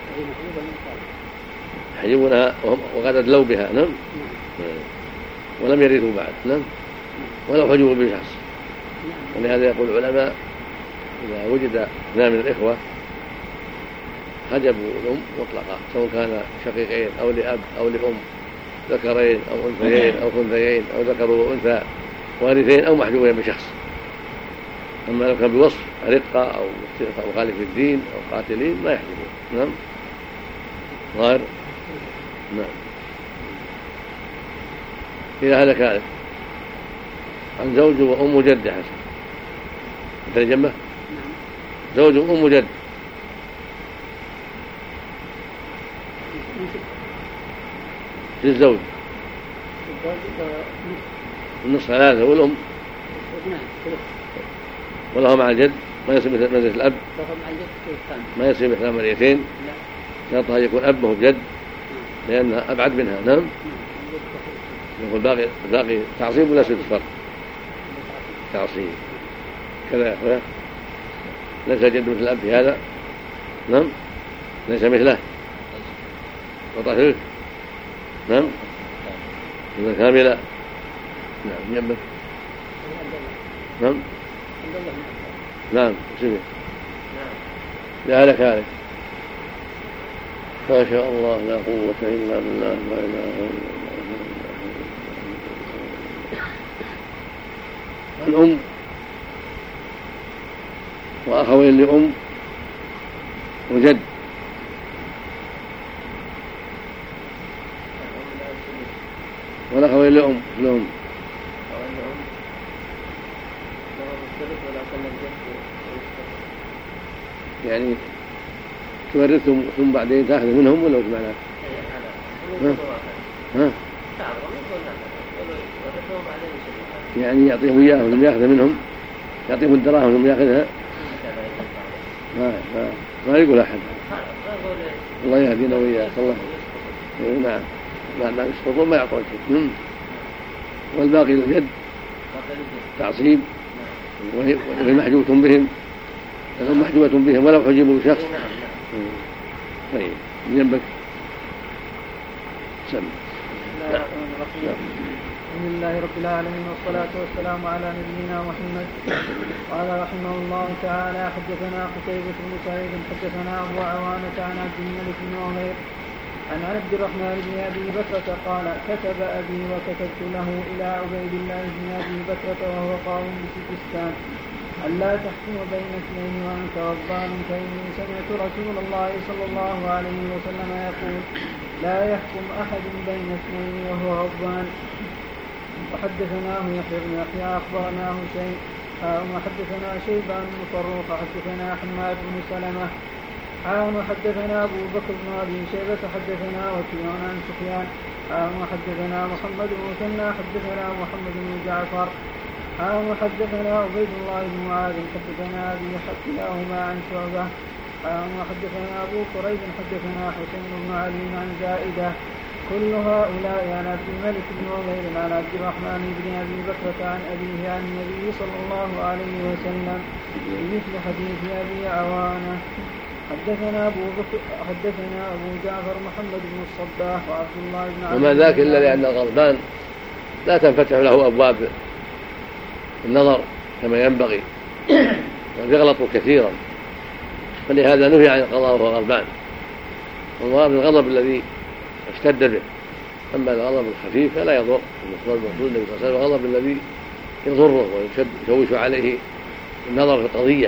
يحجبونها وقد أدلوا بها. نعم ولم يرثوا بعد. نعم ولو حجبوا بشخص. ولهذا يقول العلماء إذا وجد اثنان من الإخوة حجبوا الأم مطلقة سواء كان شقيقين أو لأب أو لأم ذكرين أو أنثيين أو خنثيين أو ذكر وأنثى وارثين أو محجوبين بشخص أما لو كان بوصف رقة أو مخالف الدين أو قاتلين ما يحلفون. نعم ظاهر. نعم. إذا هذا كذلك عن زوج وأم جد حسن ترجمة زوج وأم جد للزوج النصف ثلاثة والأم والله مع الجد ما يصير مثل منزلة الأب ما يصير مثل مريتين شرطها يكون أب وهو جد لأنها أبعد منها. نعم يقول باقي باقي تعصيب ولا سدس فرق تعصيب كذا يا أخويا ليس جد مثل الأب في هذا. نعم ليس مثله وطهير. نعم إذا كاملة. نعم ينبغي. نعم نعم سمع لعلك هذا ما شاء الله لا قوة إلا بالله لا إله إلا الله. الأم وأخوين لأم وجد والأخوين لأم لهم يعني تورثهم ثم بعدين تأخذ منهم ولا وش معناه؟ ها؟ ها؟ يعني يعطيهم إياهم ثم يأخذ منهم يعطيهم الدراهم ثم يأخذها ما ما ما يقول أحد. الله يهدينا وإياك. الله نعم لا لا يسقطون ما يعطون شيء. والباقي الجد تعصيب وهي محجوبة بهم فهم محجوبة بهم ولو حجبوا بشخص. طيب جنبك سم. بسم الله رب العالمين والصلاة والسلام على نبينا محمد. قال رحمه الله تعالى حدثنا قتيبة بن سعيد حدثنا أبو عوانة عن عبد الملك بن عمير عن عبد الرحمن بن أبي بكرة قال كتب أبي وكتبت له إلى عبيد الله بن أبي بكرة وهو قائم بسجستان ألا تحكم بين اثنين وأنت غضبان فإني سمعت رسول الله صلى الله عليه وسلم يقول لا يحكم أحد بين اثنين وهو غضبان. وحدثناه يحيى بن يحيى أخبرناه شيء وحدثنا شيبان بن فروخ حدثنا حماد بن سلمة وحدثنا أبو بكر بن أبي شيبة حدثنا وكيع عن سفيان وحدثنا محمد بن مثنى حدثنا محمد بن جعفر وحدثنا عبيد الله بن معاذ حدثنا أبي كلاهما عن شعبة وحدثنا أبو كريب حدثنا حسين بن علي عن زائدة كل هؤلاء عن عبد الملك بن عمير عن عبد الرحمن بن أبي بكرة عن أبيه عن النبي صلى الله عليه وسلم بمثل حديث أبي عوانة. حدثنا أبو بكر حدثنا أبو جعفر محمد بن الصباح وعبد الله بن عمرو وما ذاك إلا لأن الغضبان لا تنفتح له أبواب النظر كما ينبغي ويغلط كثيرا فلهذا نهي عن القضاء وهو غضبان والمراد الغضب الذي اشتد به. أما الغضب الخفيف فلا يضر المقصود النبي صلى الله عليه وسلم الغضب الذي يضره ويشوش عليه النظر في القضية.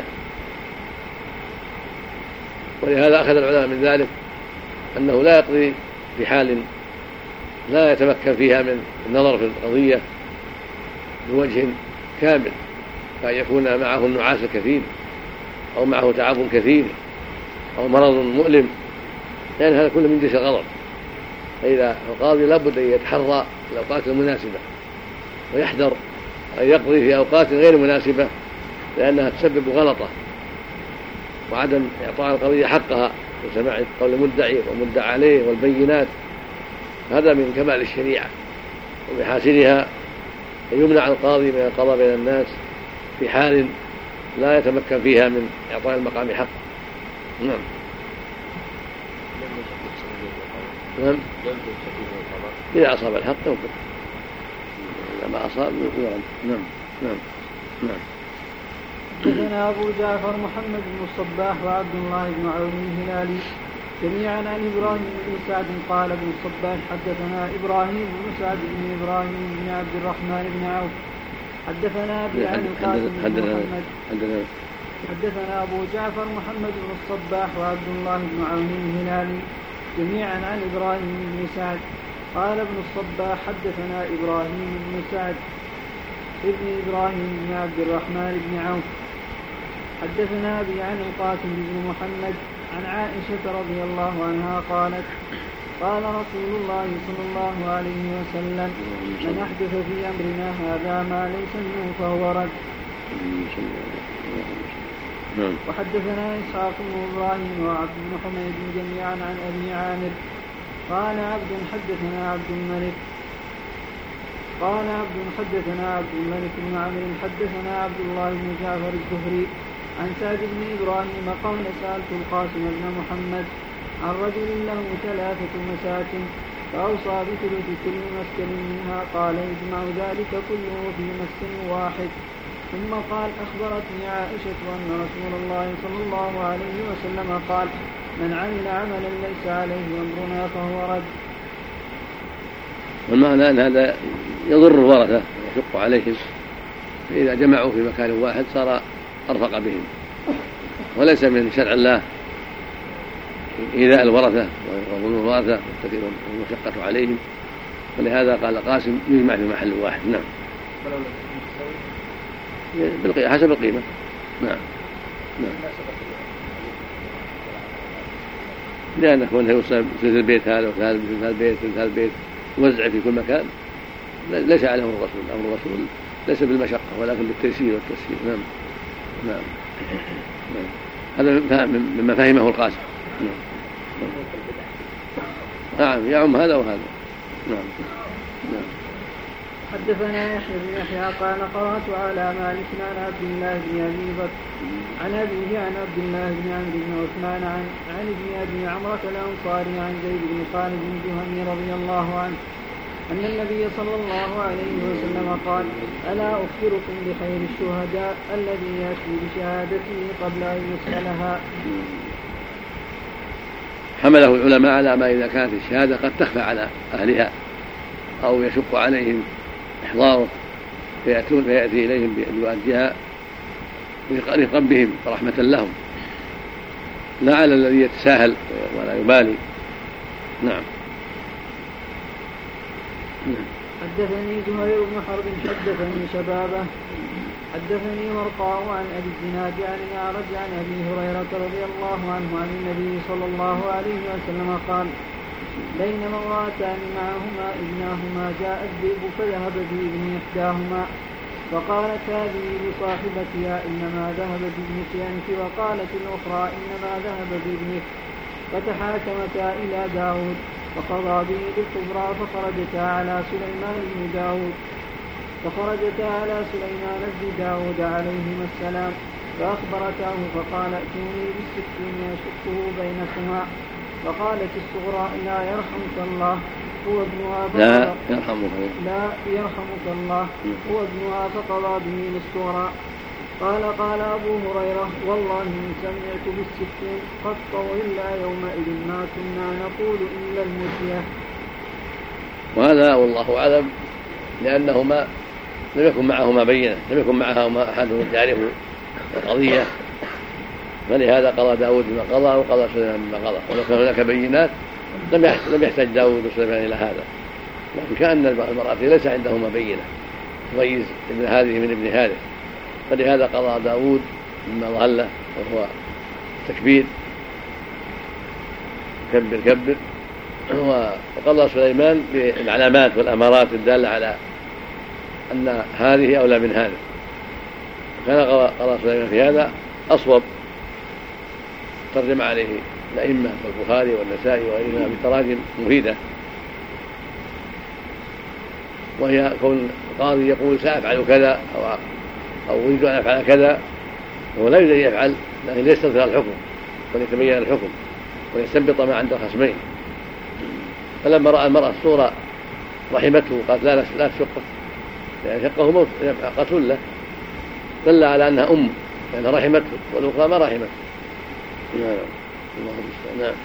ولهذا أخذ العلماء من ذلك أنه لا يقضي في حال لا يتمكن فيها من النظر في القضية بوجه كامل فأن يكون معه النعاس الكثير أو معه تعب كثير أو مرض مؤلم لأن هذا كله من جنس الغضب. فإذا القاضي لابد أن يتحرى الأوقات المناسبة ويحذر أن يقضي في أوقات غير مناسبة لأنها تسبب غلطة وعدم إعطاء القضية حقها وسماع قول المدعي والمدعى عليه والبينات. هذا من كمال الشريعة ومحاسنها يمنع القاضي من القضاء بين الناس في حال لا يتمكن فيها من إعطاء المقام حقه. نعم نعم إذا أصاب الحق ينقض إذا ما أصاب ينقض. نعم نعم نعم. حدثنا أبو جعفر محمد بن الصباح وعبد الله بن عون الهلالي جميعا عن إبراهيم بن سعد قال ابن الصباح حدثنا إبراهيم بن سعد بن إبراهيم بن عبد الرحمن بن عوف حدثنا أبي عن القاسم بن محمد حدثنا حدثنا أبو جعفر محمد بن الصباح وعبد الله بن عون الهلالي جميعا عن إبراهيم بن سعد. قال ابن الصباح حدثنا إبراهيم بن سعد ابن إبراهيم بن عبد الرحمن بن عوف حدثنا أبي عن القاسم بن محمد عن عائشة رضي الله عنها قالت قال رسول الله صلى الله عليه وسلم من أحدث في أمرنا هذا ما ليس منه فهو رد. وحدثنا إسحاق بن إبراهيم وعبد بن حميد جميعا عن أبي عامر قال عبد حدثنا عبد الملك قال عبد حدثنا عبد الملك بن عمرو حدثنا عبد الله بن جعفر الزهري عن سعد بن إبراهيم قال سألت القاسم بن محمد عن رجل له ثلاثة مساكن فأوصى بثلث كل مسكن منها قال يجمع ذلك كله في مسكن واحد. ثم قال أخبرتني عائشة أن رسول الله صلى الله عليه وسلم قال من عمل عملا ليس عليه أمرنا فهو رد. والمعنى أن هذا يضر الورثة ويشق عليهم، فإذا جمعوا في مكان واحد صار أرفق بهم، وليس من شرع الله إيذاء الورثة وظلم الورثة وتكثير المشقة عليهم، ولهذا قال قاسم يجمع في محل واحد. نعم حسب القيمة. نعم نعم لأن كونه يوصل مثل البيت هذا وهذا مثل البيت مثل البيت يوزع في كل مكان ليس عليه أمر الرسول. أمر الرسول ليس بالمشقة ولكن بالتيسير والتسهيل. نعم نعم هذا مما فهمه القاسم. نعم نعم يعم هذا وهذا. نعم نعم حدثنا يحيى بن يحيى قال قرأت على مالك عن عبد الله بن أبي بكر عن أبيه عن عبد الله بن عمرو بن عثمان عن عن ابن أبي عمرة الأنصاري عن زيد بن خالد بن جهني رضي الله عنه أن النبي صلى الله عليه وسلم قال ألا أخبركم بخير الشهداء الذي يأتي بشهادته قبل أن يسألها. حمله العلماء على ما إذا كانت الشهادة قد تخفى على أهلها أو يشق عليهم إحضاره فيأتون فيأتي إليهم بأن يؤديها رفقا بهم ورحمة لهم، لا على الذي يتساهل ولا يبالي. نعم. حدثني زهير بن حرب حدثني شبابه حدثني ورقاء عن أبي الزناد عن الأعرج عن أبي هريرة رضي الله عنه عن النبي صلى الله عليه وسلم قال بينما امرأتان معهما ابناهما جاء الذئب فذهب بابن إحداهما فقالت هذه لصاحبتها إنما ذهب بابنك أنت، وقالت الأخرى إنما ذهب بابنك، فتحاكمتا إلى داود فقضى به بالكبرى فخرجتا على سليمان بن داود فخرجتا على سليمان بن داود عليهما السلام فأخبرتاه فقال ائتوني بالسكين يشقه بينكما. فقالت الصغرى لا يرحمك الله هو ابنها لا يرحمك لا يرحمك الله هو ابنها فقضى به للصغرى. قال قال أبو هريرة والله إن سمعت بالسكين قط إلا يومئذ ما كنا نقول إلا المسيح. وهذا والله أعلم لأنهما لم يكن معهما بينة، لم يكن معهما أحد يعرف القضية، فلهذا قضى داود بما قضى وقضى سليمان بما قضى. ولو كان هناك بينات لم يحتاج داود وسليمان إلى هذا، لكن كأن المرأة ليس عندهما بينة تميز ابن هذه من ابن هذه، فلهذا قضى داود مما ظهر له وهو التكبير كبر كبر، وقضى سليمان بالعلامات والأمارات الدالة على أن هذه أولى من هذا. كان قضى سليمان في هذا أصوب، ترجم عليه الأئمة والبخاري والنسائي وغيرهما بتراجم مفيدة، وهي كون القاضي يقول سأفعل كذا أو أو أريد أن أفعل كذا، هو لا يريد أن يفعل لكن ليستظهر الحكم وليتبين الحكم ويستنبط ما عند الخصمين. فلما رأى المرأة الصورة رحمته قالت لا لا تشقه، لأن شقه موت قتل له، دل على أنها أم لأنها رحمته والأخرى ما رحمته. نعم الله المستعان.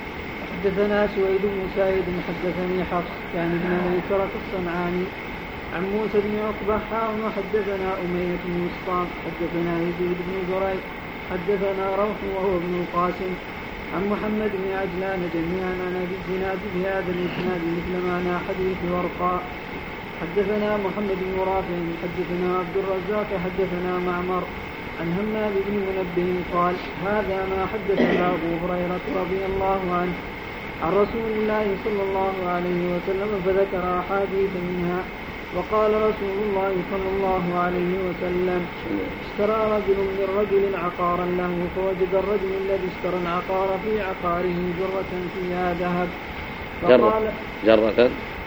حدثنا سويد بن سعيد حدثني حفص يعني ابن ميسرة الصنعاني عن موسى بن عقبة حاء وحدثنا أمية بن مسطام حدثنا يزيد بن زريع حدثنا روح وهو ابن القاسم عن محمد بن عجلان جميعا عن أبي الزناد بهذا الإسناد مثل معنى حديث ورقاء. حدثنا محمد بن رافع حدثنا عبد الرزاق حدثنا معمر عن همام بن منبه قال هذا ما حدثنا أبو هريرة رضي الله عنه عن رسول الله صلى الله عليه وسلم فذكر أحاديث منها. وقال رسول الله صلى الله عليه وسلم اشترى رجل من رجل عقارا له فوجد الرجل الذي اشترى العقار في عقاره جرة فيها ذهب فقال جرة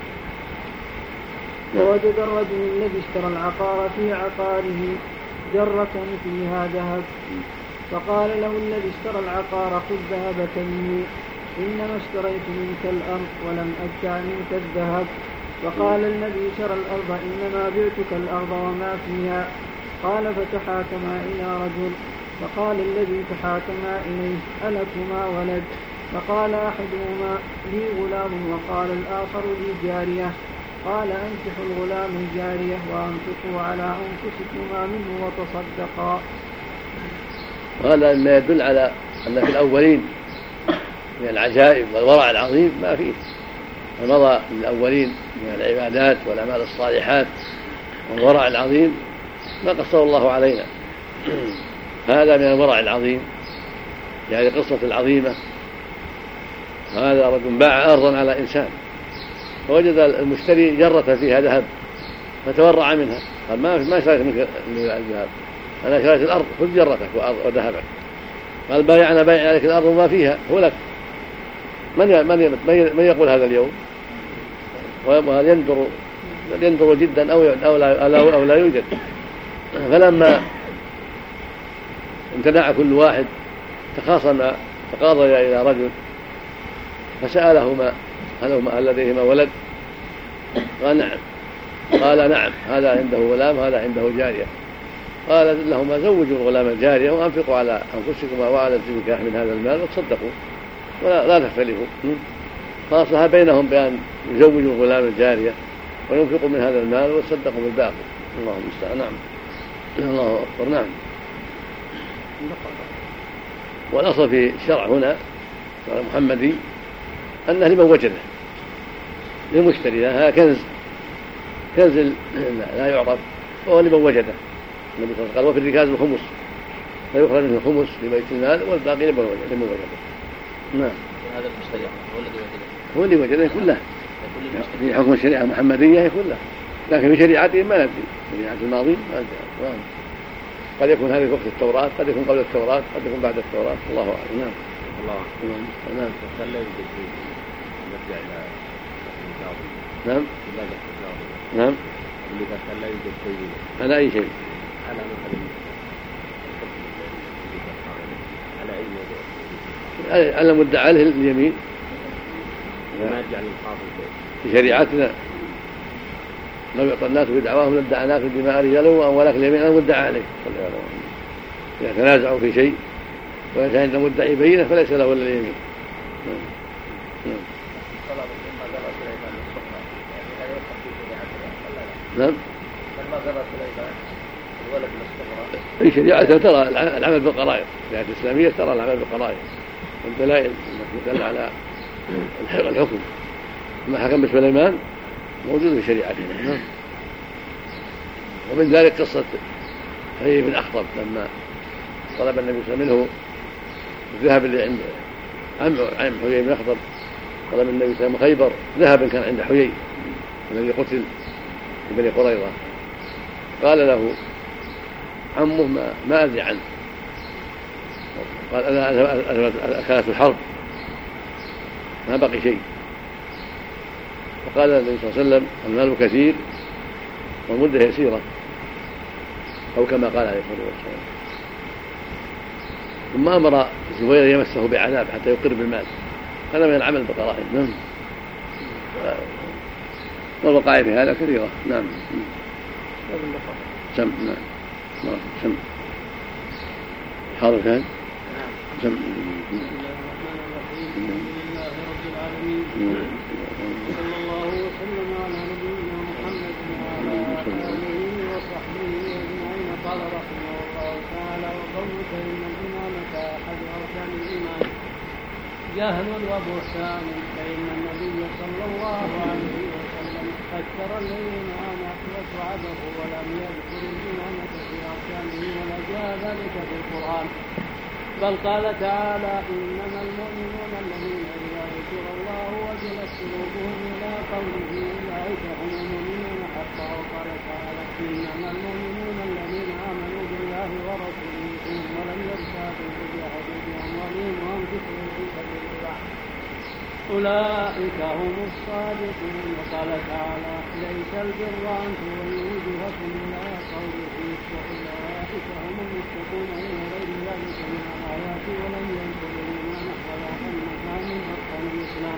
فوجد الرجل الذي اشترى العقار في عقاره جرة فيها ذهب فقال له الذي اشترى العقار خذ ذهبك مني إنما اشتريت منك الأرض ولم أبتع منك الذهب. فقال الذي شرى الأرض إنما بعتك الأرض وما فيها. قال فتحاكما إلى رجل فقال الذي تحاكما إليه ألكما ولد؟ فقال أحدهما لي غلام وقال الآخر لي جارية. قال أنكحوا الغلام الجارية وأنفقوا على أنفسكما منه وتصدقا. وهذا ما يدل على أن في الأولين من العجائب والورع العظيم ما فيه مضى من الأولين من العبادات والأعمال الصالحات والورع العظيم ما قصه الله علينا. هذا من الورع العظيم يعني قصة العظيمة. هذا رجل باع أرضا على إنسان فوجد المشتري جرة فيها ذهب فتورع منها قال ما ما اشتريت منك الذهب أنا اشتريت الأرض خذ جرتك وذهبك. قال بايعنا بايع عليك الأرض وما فيها هو لك. من من من يقول هذا اليوم؟ وهذا يندر يندر جدا أو أو لا أو لا يوجد. فلما امتنع كل واحد تخاصم تقاضي إلى رجل فسألهما هل لديهما ولد؟ قال نعم. قال نعم هذا عنده غلام هذا عنده جارية. قال لهما زوجوا الغلام الجارية وأنفقوا على أنفسكما وعلى النكاح من هذا المال وتصدقوا ولا لا تختلفوا. فأصلح بينهم بأن يزوجوا الغلام الجارية وينفقوا من هذا المال ويتصدقوا بالباقي. الله المستعان. نعم الله أكبر. نعم. والأصل في الشرع هنا محمدي أنه لمن وجده للمشتري هذا كنز كنز لا يعرف وهو لمن وجده. النبي صلى الله عليه وسلم قال وفي الركاز الخمس فيخرج منه الخمس لبيت المال والباقي لمن وجده. نعم. هذا المشتري هو الذي وجده هو اللي وجده كله في حكم الشريعة المحمدية كله. لكن في شريعته ما ندري شريعة الماضي ما ندري. قد يكون هذه وقت التوراة قد يكون قبل التوراة قد يكون بعد التوراة الله أعلم. نعم الله نعم نعم فلا يوجد نرجع إلى الماضي. نعم نعم اللي قال لا يوجد شيء على أي شيء على مثلا على أي موضوع على مدعى عليه اليمين ما يرجع للحافظ في شريعتنا لو يعطى الناس بدعواهم لادعناك بدماء رجالهم وأولك اليمين أنا مدعى عليه. إذا تنازعوا في شيء وكان عند مدعي بينه فليس له إلا اليمين. نعم. في شريعتنا ترى العمل بالقرائن الشريعة الإسلامية ترى العمل بالقرائن والدلائل التي تدل على الحكم. ما حكم بسليمان موجود في شريعتنا. ومن ذلك قصة حيي بن أخطب لما طلب النبي صلى الله عليه وسلم منه الذهب اللي عند عم عم حيي بن أخطب طلب النبي صلى الله عليه وسلم خيبر ذهبا كان عند حيي الذي قتل في بني قريظة. قال له عمه ما, ما أدري عنه. قال أنا أكلت الحرب ما بقي شيء. فقال النبي صلى الله عليه وسلم المال كثير والمدة يسيرة أو كما قال عليه الصلاة والسلام. ثم أمر الزبير يمسه بعذاب حتى يقر بالمال. هذا من العمل بالقرائن. نعم. والوقائع في هذا كثيرة. نعم. سم نعم سم حاضر كان سم. بسم الله رب العالمين صلى الله وسلم على نبينا محمد وعلى جهل وبهتان، فإن النبي صلى الله عليه وسلم أكثر الذين أنا وسعده ولم يذكر الإمامة في أركانه ولا جاء ذلك في القرآن، بل قال تعالى: إنما المؤمنون الذين إذا ذكر الله وجلت قلوبهم إلى قوله أولئك هم المؤمنون حقا. وقال تعالى: إنما المؤمنون الذين آمنوا بالله ورسوله ثم لم يرتابوا وجاهدوا بأموالهم وأنفسهم في سبيل الله أولئك هم الصادقون. وقال تعالى: ليس البر أن تولوا وجوهكم إلى قوله وأولئك هم المتقون إلى غير ذلك من الآيات ولم ينكروا الإيمان ولا أن من أركان الإسلام.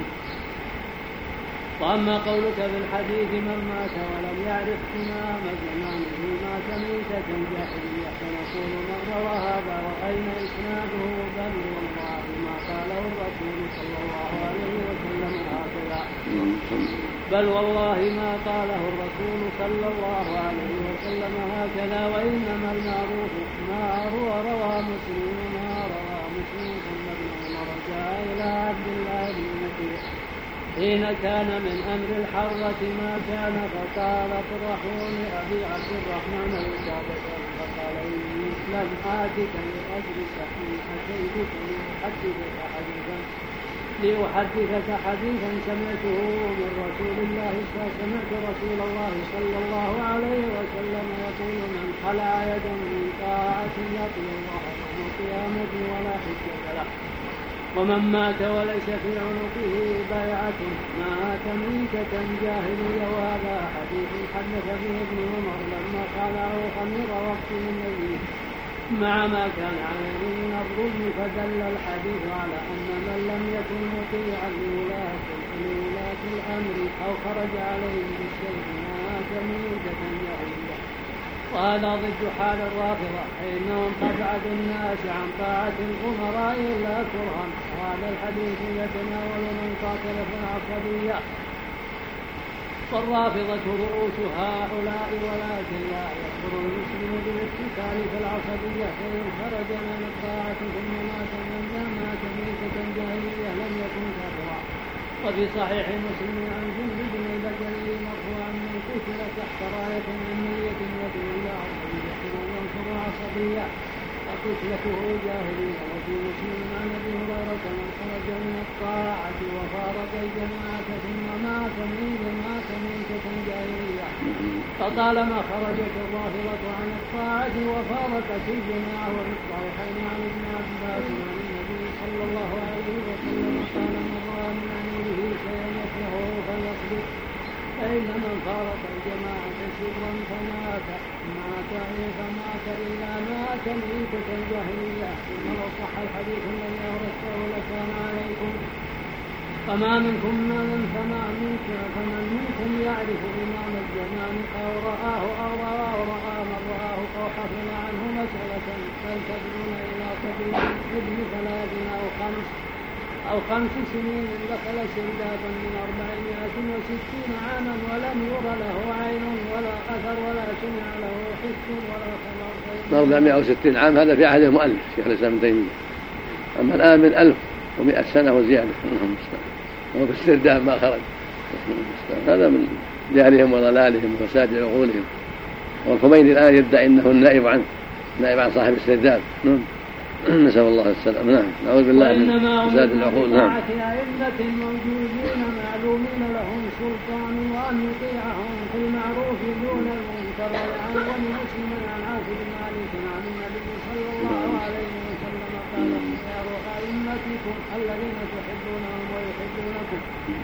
وأما قولك في الحديث: من مات ولم يعرف إمام زمانه مات ميتة جاهلية، فنقول: من روى هذا وأين إسناده؟ بل والله ما قاله الرسول صلى الله عليه وسلم هكذا بل والله ما قاله الرسول صلى الله عليه وسلم هكذا وإنما المعروف ما هو روى مسلم ما روى مسلم ثم ابن عمر جاء إلى عبد الله بن مسعود حين كان من أمر الحرة ما كان، فقال: اطرحوني أبي عبد الرحمن الكعبة. فقال: إني لم آتك لأجلك إن أتيتك لأحدثك حديثا لأحدثك حديثا سمعته من رسول الله سمعت رسول الله صلى الله عليه وسلم يقول: من خلع يدا من طاعة يقي الله يوم القيامة ولا حجة له، ومن مات وليس في عنقه بيعة مات ميتة جاهلية. وهذا حديث حدث به ابن عمر لما خلعه خمر وقت النبي مع ما كان عليه من الظلم، فدل الحديث على أن من لم يكن مطيعا لولاة الأمر أو خرج عليهم بالسيف مات ميتة جاهلية. وهذا ضد حال الرافضة، فإنهم قد عدوا الناس عن طاعة الأمراء إلا كرها. وهذا الحديث يتناول من قاتل في العصبية، والرافضة رؤوس هؤلاء، ولكن لا يكفر المسلم بالاقتتال في العصبية، فإن خرج من الطاعة ثم مات من مات ميتة جاهلية لم يكن كافرا. وفي صحيح مسلم عن جندب بن البجلي مرفوعا: من قتل تحت راية أمنية يدعو إلى عصبية وينصر عصبية فقتلته جاهلية. وفي مسلم عن أبي هريرة: من خرج من الطاعة وفارق الجماعة ثم مات مات ميتة جاهلية فطالما خرجت الرافضة عن الطاعة وفارقت الجماعة. وفي الصحيحين عن ابن عباس عن النبي صلى الله عليه وسلم قال: من رأى من أمره شيئا يكرهه فليصبر، فإن من فارق الجماعة سرا فمات مات فمات إلا مات ميتة جاهلية. ثم لو صح الحديث الذي أورثته لكان عليكم. فما منكم من فما منكم فمن منكم يعرف إمام الزمان أو رآه أو رآه رأى من رآه أو حفظ عنه مسألة فلتدعون إلى سبيل ابن ثلاث أو خمس أو خمس سنين دخل سردابا من أربعمائة وستين عاما ولم ير له عين ولا أثر ولا سمع له حس ولا خبر. أربعمائة وستين عام هذا في عهد المؤلف شيخ الإسلام ابن تيمية. أما الآن من ألف ومئة سنة وزيادة وفي السرداب ما خرج. هذا من جهلهم وضلالهم وفساد عقولهم. والخميني الآن يدعي أنه النائب عنه نائب عن صاحب السرداب. نسأل الله السلام. نعم نعوذ بالله من فساد العقول. نعم. أئمة موجودين معلومين لهم سلطان وأن يطيعهم في المعروف دون المنكر. وعن مسلم عن عاصم بن مالك عن النبي صلى الله عليه وسلم قال: خيار أئمتكم الذين تحبونهم ويحبونكم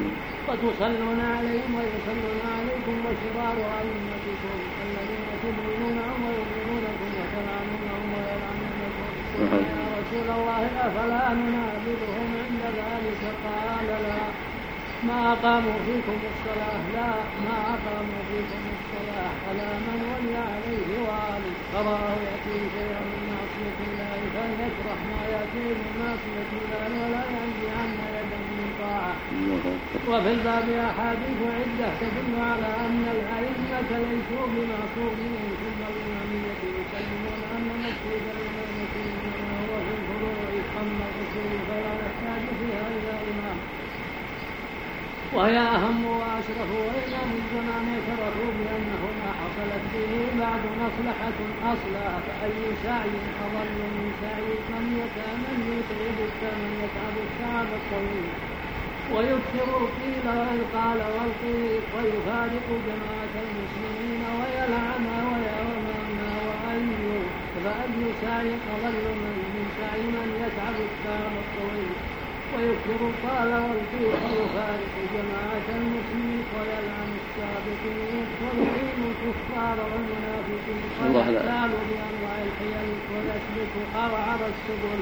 وتصلون عليهم ويصلون عليكم، وشرار أئمتكم الذين تبغضونهم ويبغضونكم وتلعنونهم ويلعنونكم. يا رسول الله أفلا ننابذهم عند ذلك؟ قال: لا ما أقاموا فيكم الصلاة لا ما أقاموا فيكم الصلاة ولا من ولي عليه والي فراه يأتي شيئا من معصية الله فليكره ما يأتي من معصية الله ولا ينزعن يدا من الطاعة. وفي الباب أحاديث عدة تدل على أن الأئمة ليسوا بمعصومين في الإمامية، يسلمون أن مسجد الإمامة إنما هو في الفروع، أما الأصول فلا يحتاج فيها إلى إمام، وهي أهم وأشرف. وإمام الزمان اعترفوا بأنه ما حصلت به بعد مصلحة أصلا، فأي سعي أضل من سعي من يتأمن يتعب من يتعب التعب الطويل ويكثر القيل والقال والقيل ويفارق جماعة المسلمين ويلعن ويرمى وأي فأي سعي أضل من سعي من يتعب التعب الطويل ويكثر القال والقيل ويفارق جماعة المسلمين ويلعن السابقين ويقيم الكفار والمنافقين ويحتال بأنواع الحيل ويسلك أوعر السبل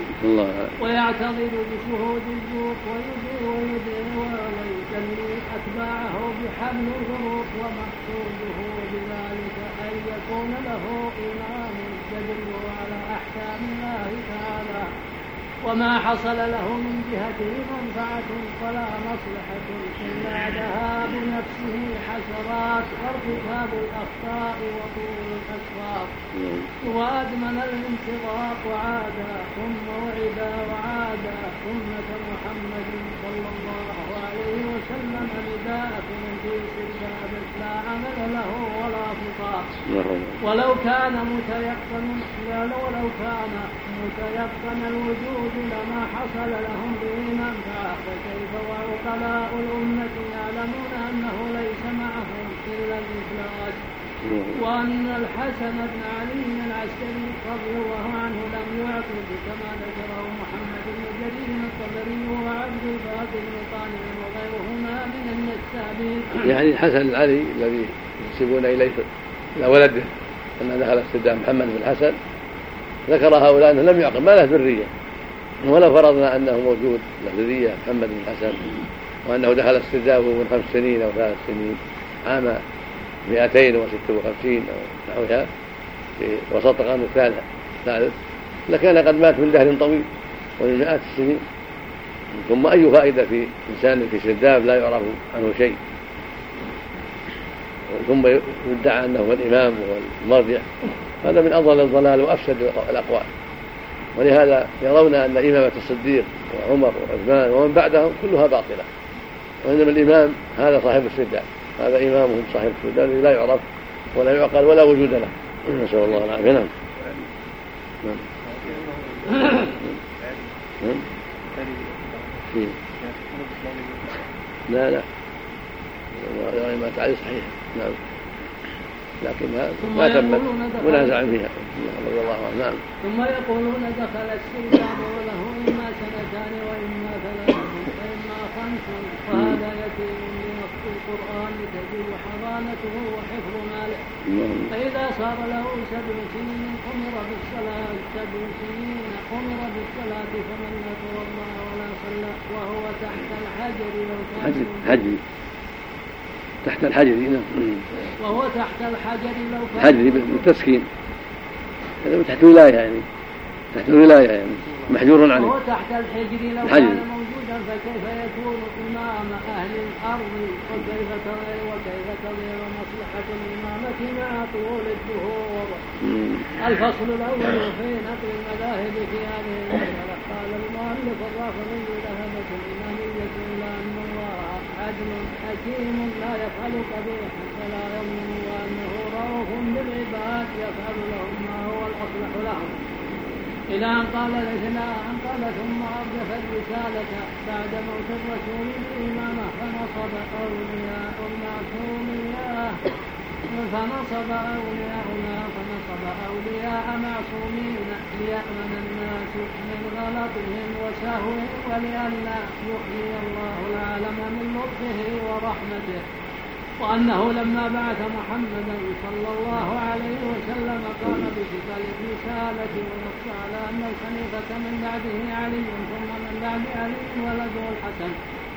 ويعتذر بشهود الزور ويدعي ويجلي أتباعه بحبل الغروب، ومقصوده بذلك أن يكون له إمام يدل على أحكام الله تعالى وما حصل له من جهته منفعة ولا مصلحة إلا ذهاب نفسه حسرات وارتكاب الأخطاء وطول الأسفار، وأدمن الانتظار وعادا ثم وعدا وعادا أمة محمد صلى الله عليه وسلم بداءة في سرداب لا عمل له ولا خطاب، ولو كان متيقن ولو كان متيقن الوجود لما حصل لهم به منفعة، فكيف وعقلاء الأمة يعلمون أنه ليس معهم إلا الإفلاس، وأن الحسن بن علي العسكري رضي الله عنه لم يعقد كما ذكره محمد بن جرير الطبري وعبد الباقي بن طالب وغيرهما من النسابين. يعني الحسن العلي الذي ينسبون إليه إلى ولده أن دخل استدعاء محمد بن الحسن، ذكر هؤلاء أنه لم يعقد ما له ذرية، ولو فرضنا أنه موجود له ذرية محمد بن الحسن وأنه دخل استدعاء من خمس سنين أو ثلاث سنين عام مئتين وستة وخمسين أو نحوها في وسط القرن الثالث لكان قد مات من دهر طويل ومن مئات السنين، ثم أي فائدة في إنسان في سرداب لا يعرف عنه شيء، ثم يدعى أنه هو الإمام والمرجع، هذا من أضل الضلال وأفسد الأقوال. ولهذا يرون أن إمامة الصديق وعمر وعثمان ومن بعدهم كلها باطلة، وإنما الإمام هذا صاحب السرداب، هذا إمامهم صاحب السرداب الذي لا يعرف ولا يعقل ولا وجود له، نسأل الله العافية. نعم. لا لا ما تعالي صحيح، نعم، لكنها ما تمت منازع فيها رضي الله عنه. نعم. ثم يقولون دخل السرداب وله إما سنتان وإما ثلاث وإما خمس، وهذا يتيم بنص القرآن تجب حضانته وحفظ ماله، فإذا صار له سبع سنين أمر بالصلاة سبع سنين أمر بالصلاة فمن لا توضأ ولا صلى وهو تحت الحجر لو كان حجر تحت الحجر وهو تحت الحجر لو كان حجر بالتسكين، هذا تحت ولاية يعني تحت الولاية يعني محجور عليه، وهو تحت الحجر لو حجر. كان موجودا فكيف يكون إمام أهل الأرض، وكيف تغير وكيف تغير مصلحة الإمامة مع طول الدهور. الفصل الأول في نقل المذاهب في هذه المسألة. قال المؤلف الرافضي ذهبت الإمامية إلى أن الله عدل حكيم لا يفعل قبيحا فلا يظلم، وأنه رؤوف بالعباد يفعل لهم ما هو الأصلح لهم، إلى أن قال إلى أن قال ثم أردف الرسالة بعد موت الرسول الإمامة فنصب أولياء المعصومية فنصب أولياء فنصب أولياء معصومين ليأمن الناس من غلطهم وسهوهم ولئلا يحيي الله العالم من لطفه ورحمته، وأنه لما بعث محمدا صلى الله عليه وسلم قام بكتاب الرسالة ونص على أن الخليفة من بعده علي ثم من بعد علي ولده الحسن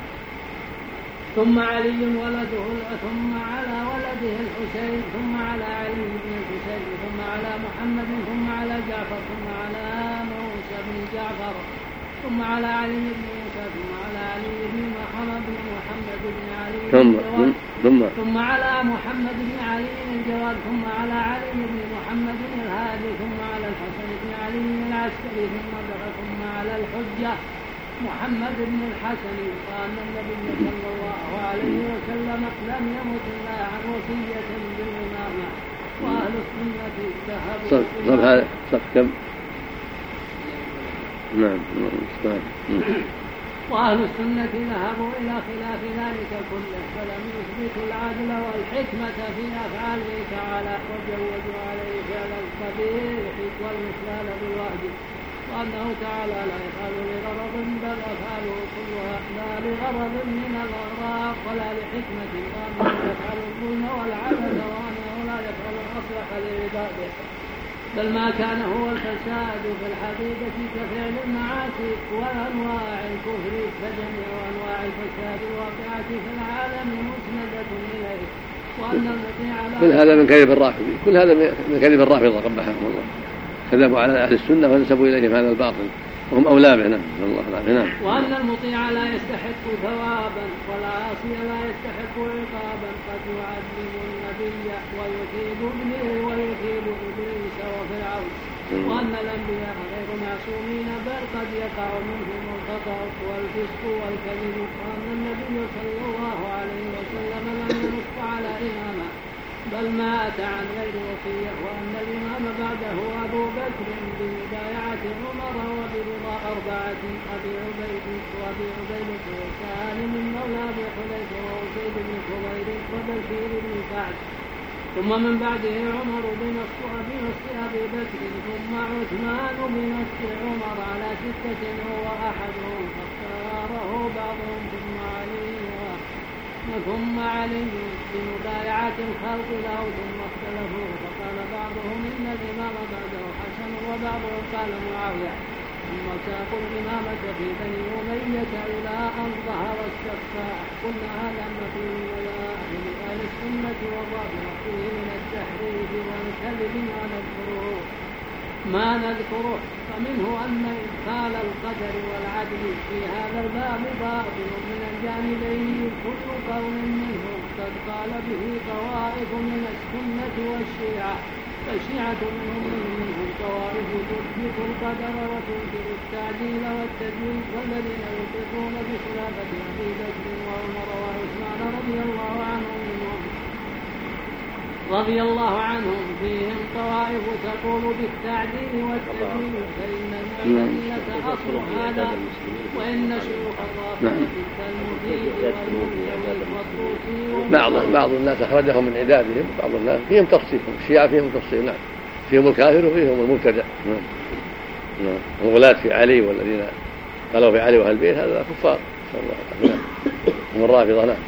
ثم علي ولده ثم على ولده الحسين ثم على علي بن الحسين ثم على محمد ثم على جعفر ثم على موسى بن جعفر ثم على علي بن موسى ثم على علي بن محمد بن محمد بن علي ثم ثم ثم على محمد بن علي الجواد ثم على علي بن محمد الهادي ثم على الحسن بن علي العسكري ثم ثم على الحجة محمد بن الحسن وأن النبي صلى الله عليه وسلم لم يمت إلا عن وصية بالإمامة وأهل السنة ذهبوا صف هذا صف كم؟ نعم وأهل السنة ذهبوا إلى خلاف ذلك كله فلم يثبتوا العدل والحكمة في أفعاله تعالى وجوزوا عليه فعل القبيح والمثال بالواجب وأنه تعالى لا يفعل لغرض بل أفعاله كلها لا لغرض من الأغراض ولا لحكمة وأنه يفعل الظلم والعبث وأنه لا يفعل الأصلح لعباده بل ما كان هو الفساد في الحقيقة كفعل المعاصي وأنواع الكفر فجميع أنواع الفساد الواقعة في العالم مسندة إليه وأن المطيع كل هذا من كذب الرافضة كل هذا من كذب الرافضة قبحهم الله كذبوا على أهل السنة ونسبوا إليهم هذا الباطل وهم أولى به الله نعم. وأن المطيع لا يستحق ثوابا والعاصي لا يستحق عقابا قد يعذب النبي ويثيب ابنه ويثيب إبليس وفرعون وأن الأنبياء غير معصومين بل قد يقع منهم الخطأ والفسق والكذب وأن النبي صلى الله عليه وسلم لم ينص على إمامه بل مات عن غير وصية وأن الإمام بعده أبو بكر بمبايعة عمر وبرضا أربعة أبي عبيد وأبي عبيدة وسالم مولى أبي حذيفة وأسيد بن خضير وبشير بن سعد ثم من بعده عمر بنص أبي نص أبي بكر ثم عثمان بنص عمر على ستة هو أحدهم فاختاره بعضهم ثم علي ثم علي بمبايعة الخلق له ثم اختلفوا فقال بعضهم إن الإمام بعده حسن وبعضهم قال معاوية ثم ساقوا الإمامة في بني أمية إلى أن ظهر السفاح قلنا هذا مثل مذاهب أهل السنة والرافضة فيه من التحريف والكذب ما نذكره ما نذكره فمنه أن إدخال القدر والعدل في هذا الباب باطل من الجانبين كل قول منهم قد قال به طوائف من السنة والشيعة فالشيعة منهم منهم طوائف تثبت القدر وتنكر التعديل والتدوين والذين يثبتون بخلافة أبي بكر وعمر وعثمان رضي الله عنهم منهم رضي الله عنهم فيهم طوائف تقول بالتعديل والتدوين فإن المعتزلة أصل هذا وإن شيوخ الرافضة كالمفيد والمنزوي والطوسي بعض بعض الناس أخرجهم من عدادهم بعض الناس فيهم تخصيص الشيعة فيهم تخصيص نعم فيهم الكافر وفيهم المبتدع نعم نعم الغلاة في علي والذين قالوا في علي وأهل البيت هذا كفار صلى الله عليه وسلم هم الرافضة نعم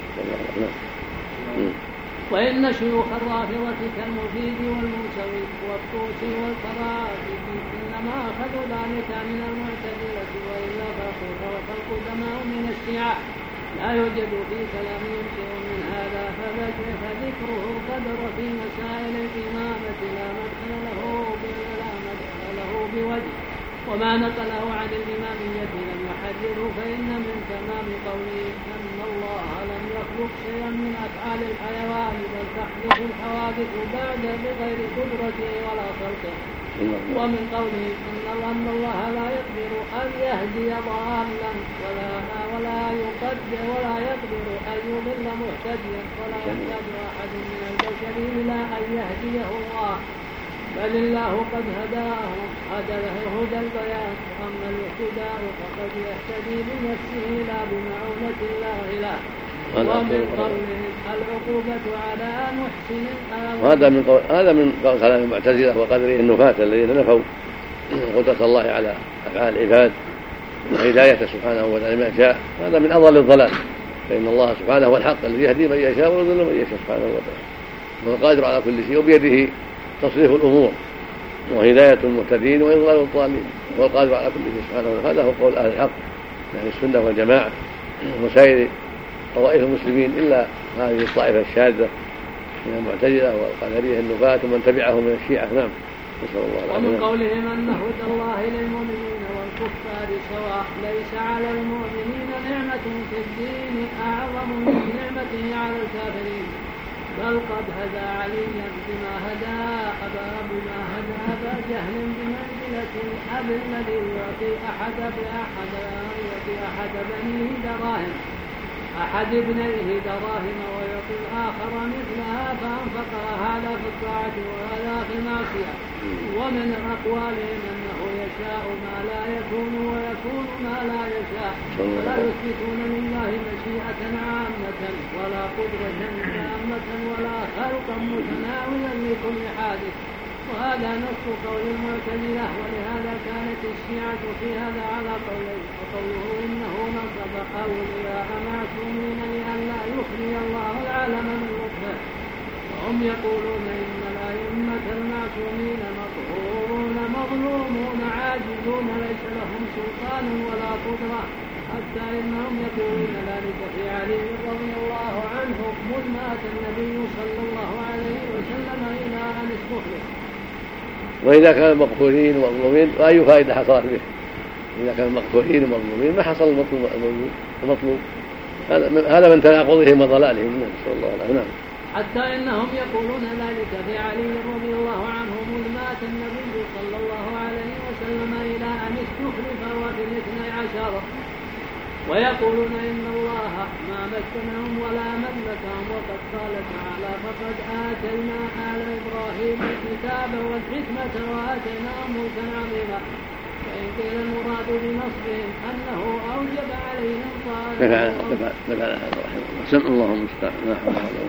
نعم وإن شيوخ الرافضة كالمفيد والمنسوي والطوسي والقرافي إنما أخذوا ذلك من المعتزلة وإلا فالخلق وخلق جماع من الشيعة لا يوجد في كلامهم شيء من هذا فذكره القدر في مسائل الإمامة لا مدخل له لا مدخل له بوجه وما نقله عن الإمامية لم يحرره فإن من تمام قوله أن الله لم يخلق شيئا من أفعال الحيوان بل تحدث الحوادث بعد بغير قدرته ولا خلقه ومن قوله أن الله لا يقدر أن يهدي ضالا ولا ولا يقدر ولا يقدر أن يضل مهتديا ولا يحتاج أحد من البشر إلى أن يهديه الله بل الله قد هداهم هداه هدى البيان وأما الاهتداء فقد يهتدي بنفسه لا بمعونة الله له ومن قوله العقوبة على محسن هذا من قول هذا من كلام المعتزلة وقدره النفاة الذين نفوا قدرة الله على أفعال العباد وهدايته سبحانه وتعالى ما شاء هذا من أضل الضلال فإن الله سبحانه هو الحق الذي يهدي من يشاء ويضل من يشاء سبحانه وتعالى وهو قادر على كل شيء وبيده تصريف الأمور وهداية المهتدين وإضلال الضالين وهو قادر على كل شيء سبحانه وتعالى هذا هو قول أهل الحق يعني السنة والجماعة وسائر طوائف المسلمين إلا هذه الطائفة الشاذة من المعتزلة والقدرية النفاة ومن تبعهم من الشيعة نعم نسأل الله العافية. ومن قولهم أن هدى الله للمؤمنين الكفار سواء ليس على المؤمنين نعمة في الدين أعظم من نعمته على الكافرين بل قد هدى عليا بما هدى أبا بما هدى أبا جهل بمنزلة الأب الذي يعطي أحد بأحد يعطي أحد بنيه دراهم أحد ابنيه دراهم ويعطي الآخر مثلها فأنفقها هذا في الطاعة وهذا في المعصية. ومن أقوالهم أنه يشاء ما لا يكون ويكون ما لا يشاء ولا يثبتون لله مشيئة عامة ولا قدرة تامة ولا خلقا متناولا لكل حادث. وهذا نص قول المعتزلة ولهذا كانت الشيعة في هذا على قولين وقوله إنه نصب أولياء معصومين لئلا يخلي الله العالم من لطفه وهم يقولون إن الأئمة المعصومين مقهورون مظلومون عاجزون ليس لهم سلطان ولا قدرة حتى إنهم يقولون ذلك في علي رضي الله عنه مذ مات النبي صلى الله عليه وسلم إلى أن استخلف. وإذا كانوا مقهورين ومظلومين فأي فائدة حصلت به؟ إذا كانوا مقهورين ومظلومين ما حصل المطلوب المطلوب هذا من تناقضهم وضلالهم. نسأل الله العافية. نعم. حتى إنهم يقولون ذلك في علي رضي الله عنه مذ مات النبي صلى الله عليه وسلم إلى أن استخلف وفي الاثني عشر ويقولون إن الله ما مكنهم ولا ملكهم وقد قال تعالى فقد آتينا آل إبراهيم الكتاب والحكمة وآتيناهم ملكا عظيما. فإن قيل المراد بنصبهم أنه أوجب عليهم طاعة سمع اللهم استعان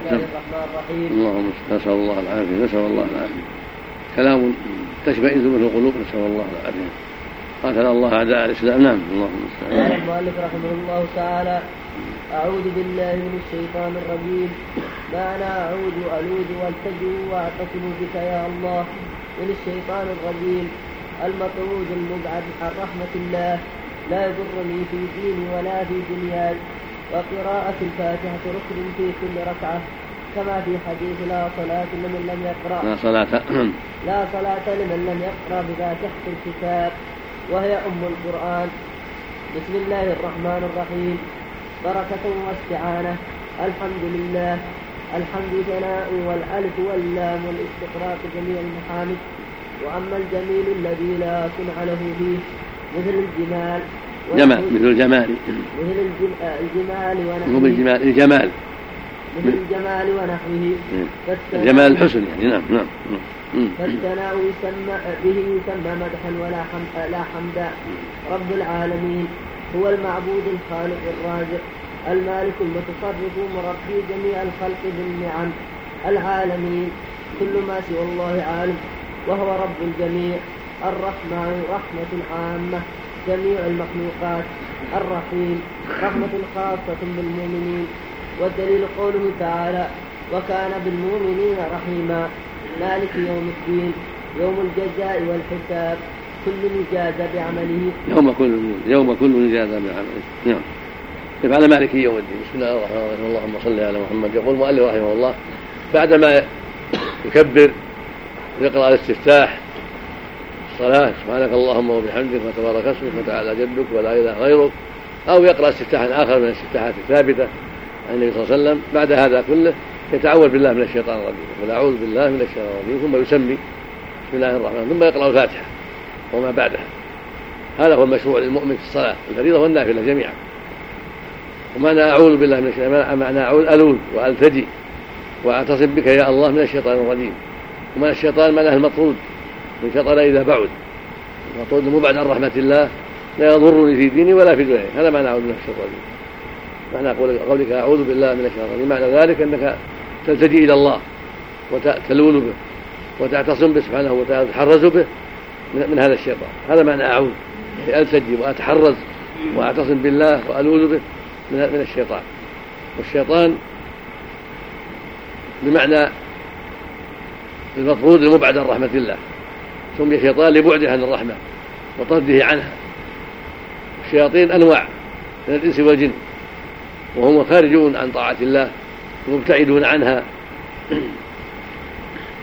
اللهم نسأل الله العافية نسأل الله العافية. كلام تشمئز منه القلوب نسأل الله العافية. قاتل الله أعداء الإسلام. نعم. اللهم استعان. قال المؤلف رحمه الله تعالى أعوذ بالله من الشيطان الرجيم ما أنا أعوذ ألوذ والتجو وأعتصم بك يا الله من الشيطان الرجيم المطرود المبعد عن رحمة الله لا يضرني في ديني ولا في دنياي. وقراءة الفاتحة ركن في كل ركعة كما في حديث لا صلاة لمن لم يقرأ لا صلاة لا صلاة لمن لم يقرأ بفاتحة الكتاب وهي أم القرآن. بسم الله الرحمن الرحيم بركة واستعانة. الحمد لله الحمد ثناء والألف واللام والاستقراق جميع المحامد. وأما الجميل الذي لا صنع له فيه مثل الجمال جمال مثل الجمال مثل الجمال ونحوه بالجمال الجمال مثل الجمال ونحوه الجمال الحسن يعني. نعم نعم. فالثناء يسمى به يسمى مدحا ولا حمد لا حمدا. رب العالمين هو المعبود الخالق الرازق المالك المتصرف مربي جميع الخلق بالنعم. العالمين كل ما سوى الله عالم وهو رب الجميع. الرحمن رحمة عامة جميع المخلوقات. الرحيم رحمة خاصة بالمؤمنين. والدليل قوله تعالى وكان بالمؤمنين رحيما. مالك يوم الدين يوم الجزاء والحساب كل يجازى بعمله يوم كل يوم كل يجازى بعمله. نعم. على مالك يوم الدين. بسم الله الرحمن الرحيم اللهم صل على محمد. يقول المؤلف رحمه الله بعدما يكبر يقرأ الاستفتاح الصلاة سبحانك اللهم وبحمدك وتبارك اسمك وتعالى جدك ولا إله غيرك أو يقرأ استفتاحا آخر من الاستفتاحات الثابتة عن النبي صلى الله عليه وسلم. بعد هذا كله يتعوذ بالله من الشيطان الرجيم ولا أعوذ بالله من الشيطان الرجيم ثم يسمي بسم الله الرحمن ثم يقرأ الفاتحة وما بعدها. هذا هو المشروع للمؤمن في الصلاة الفريضة والنافلة جميعا. ومعنى أعوذ بالله من الشيطان معنى أعوذ ألوذ وألتجي وأعتصم بك يا الله من الشيطان الرجيم. ومن الشيطان معناه المطرود من شطر إذا بعد المطرود المبعد عن رحمة الله لا يضرني في ديني ولا في دنياي. هذا معنى أعوذ بالله من الشيطان الرجيم. معنى قولك أعوذ بالله من الشيطان الرجيم معنى ذلك أنك تلتجي إلى الله وتلول به وتعتصم به سبحانه وتعالى وتحرز به من هذا الشيطان. هذا معنى أعوذ ألتجي وأتحرز وأعتصم بالله وألول به من الشيطان. والشيطان بمعنى المطرود المبعد عن رحمة الله سمي شيطان لبعده عن الرحمة وطرده عنها. الشياطين أنواع من الإنس والجن وهم خارجون عن طاعة الله ومبتعدون عنها.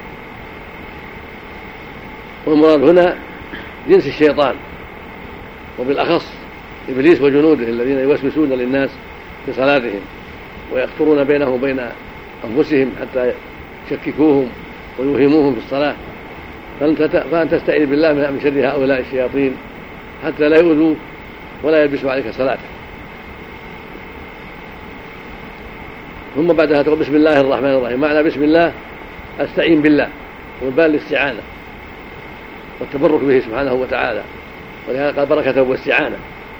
والمراد هنا جنس الشيطان وبالأخص إبليس وجنوده الذين يوسوسون للناس في صلاتهم ويخطرون بينهم وبين أنفسهم حتى يشككوهم ويوهموهم في الصلاة، فأن تستعيذ بالله من شر هؤلاء الشياطين حتى لا يؤذوك ولا يلبسوا عليك صلاتك. ثم بعدها تقول بسم الله الرحمن الرحيم. معنى بسم الله أستعين بالله، وبال الاستعانة والتبرك به سبحانه وتعالى، ولهذا قال بركته واستعانة.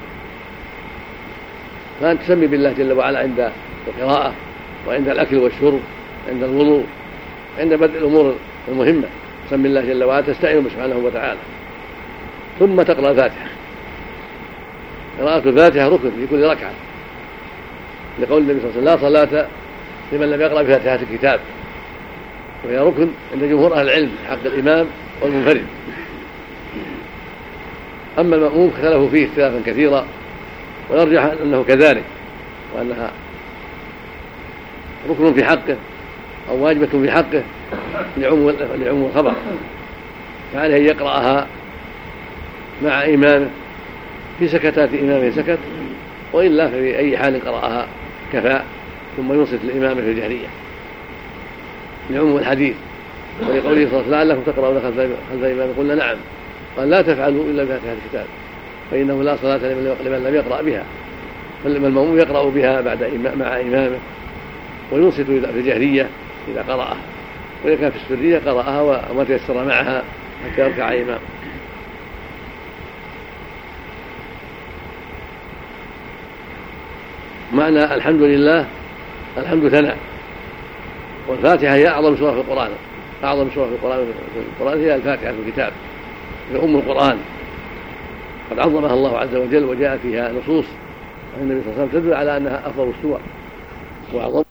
فأنت تسمي بالله جل وعلا عند القراءة وعند الأكل والشرب، عند الوضوء، عند بدء الأمور المهمة تسمي الله جل وعلا، تستعين سبحانه وتعالى. ثم تقرأ الفاتحة. قراءة الفاتحة ركن في كل ركعة، لقول النبي صلى الله عليه وسلم لا صلاة لمن لم يقرأ بفاتحة الكتاب، وهي ركن عند جمهور أهل العلم حق الإمام والمنفرد. أما المأموم اختلفوا فيه اختلافا كثيرا، ويرجح أنه كذلك، وأنها ركن في حقه أو واجبة في حقه لعموم الخبر، فعليه أن يقرأها مع إمامه في سكتات إمامه سكت، وإلا في أي حال قرأها كفى، ثم ينصت لإمامه في الجهرية لعموم الحديث. ولقوله صلى الله عليه وسلم لعلكم تقرؤون خلف الإمام، قلنا نعم، قال لا تفعلوا إلا بفاتحة الكتاب فإنه لا صلاة لمن لم يقرأ بها، فالمأموم يقرأ بها بعد مع إمامه وينصت في الجهرية إذا قرأها، وإذا كان في السرية قرأها وما تيسر معها حتى يركع إمام. معنى الحمد لله الحمد ثناء، والفاتحة هي أعظم سورة في القرآن، أعظم سورة في القرآن في القرآن هي الفاتحة في الكتاب، هي أم القرآن، قد عظمها الله عز وجل وجاء فيها نصوص عن النبي صلى الله عليه وسلم تدل على أنها أفضل السور وأعظمها.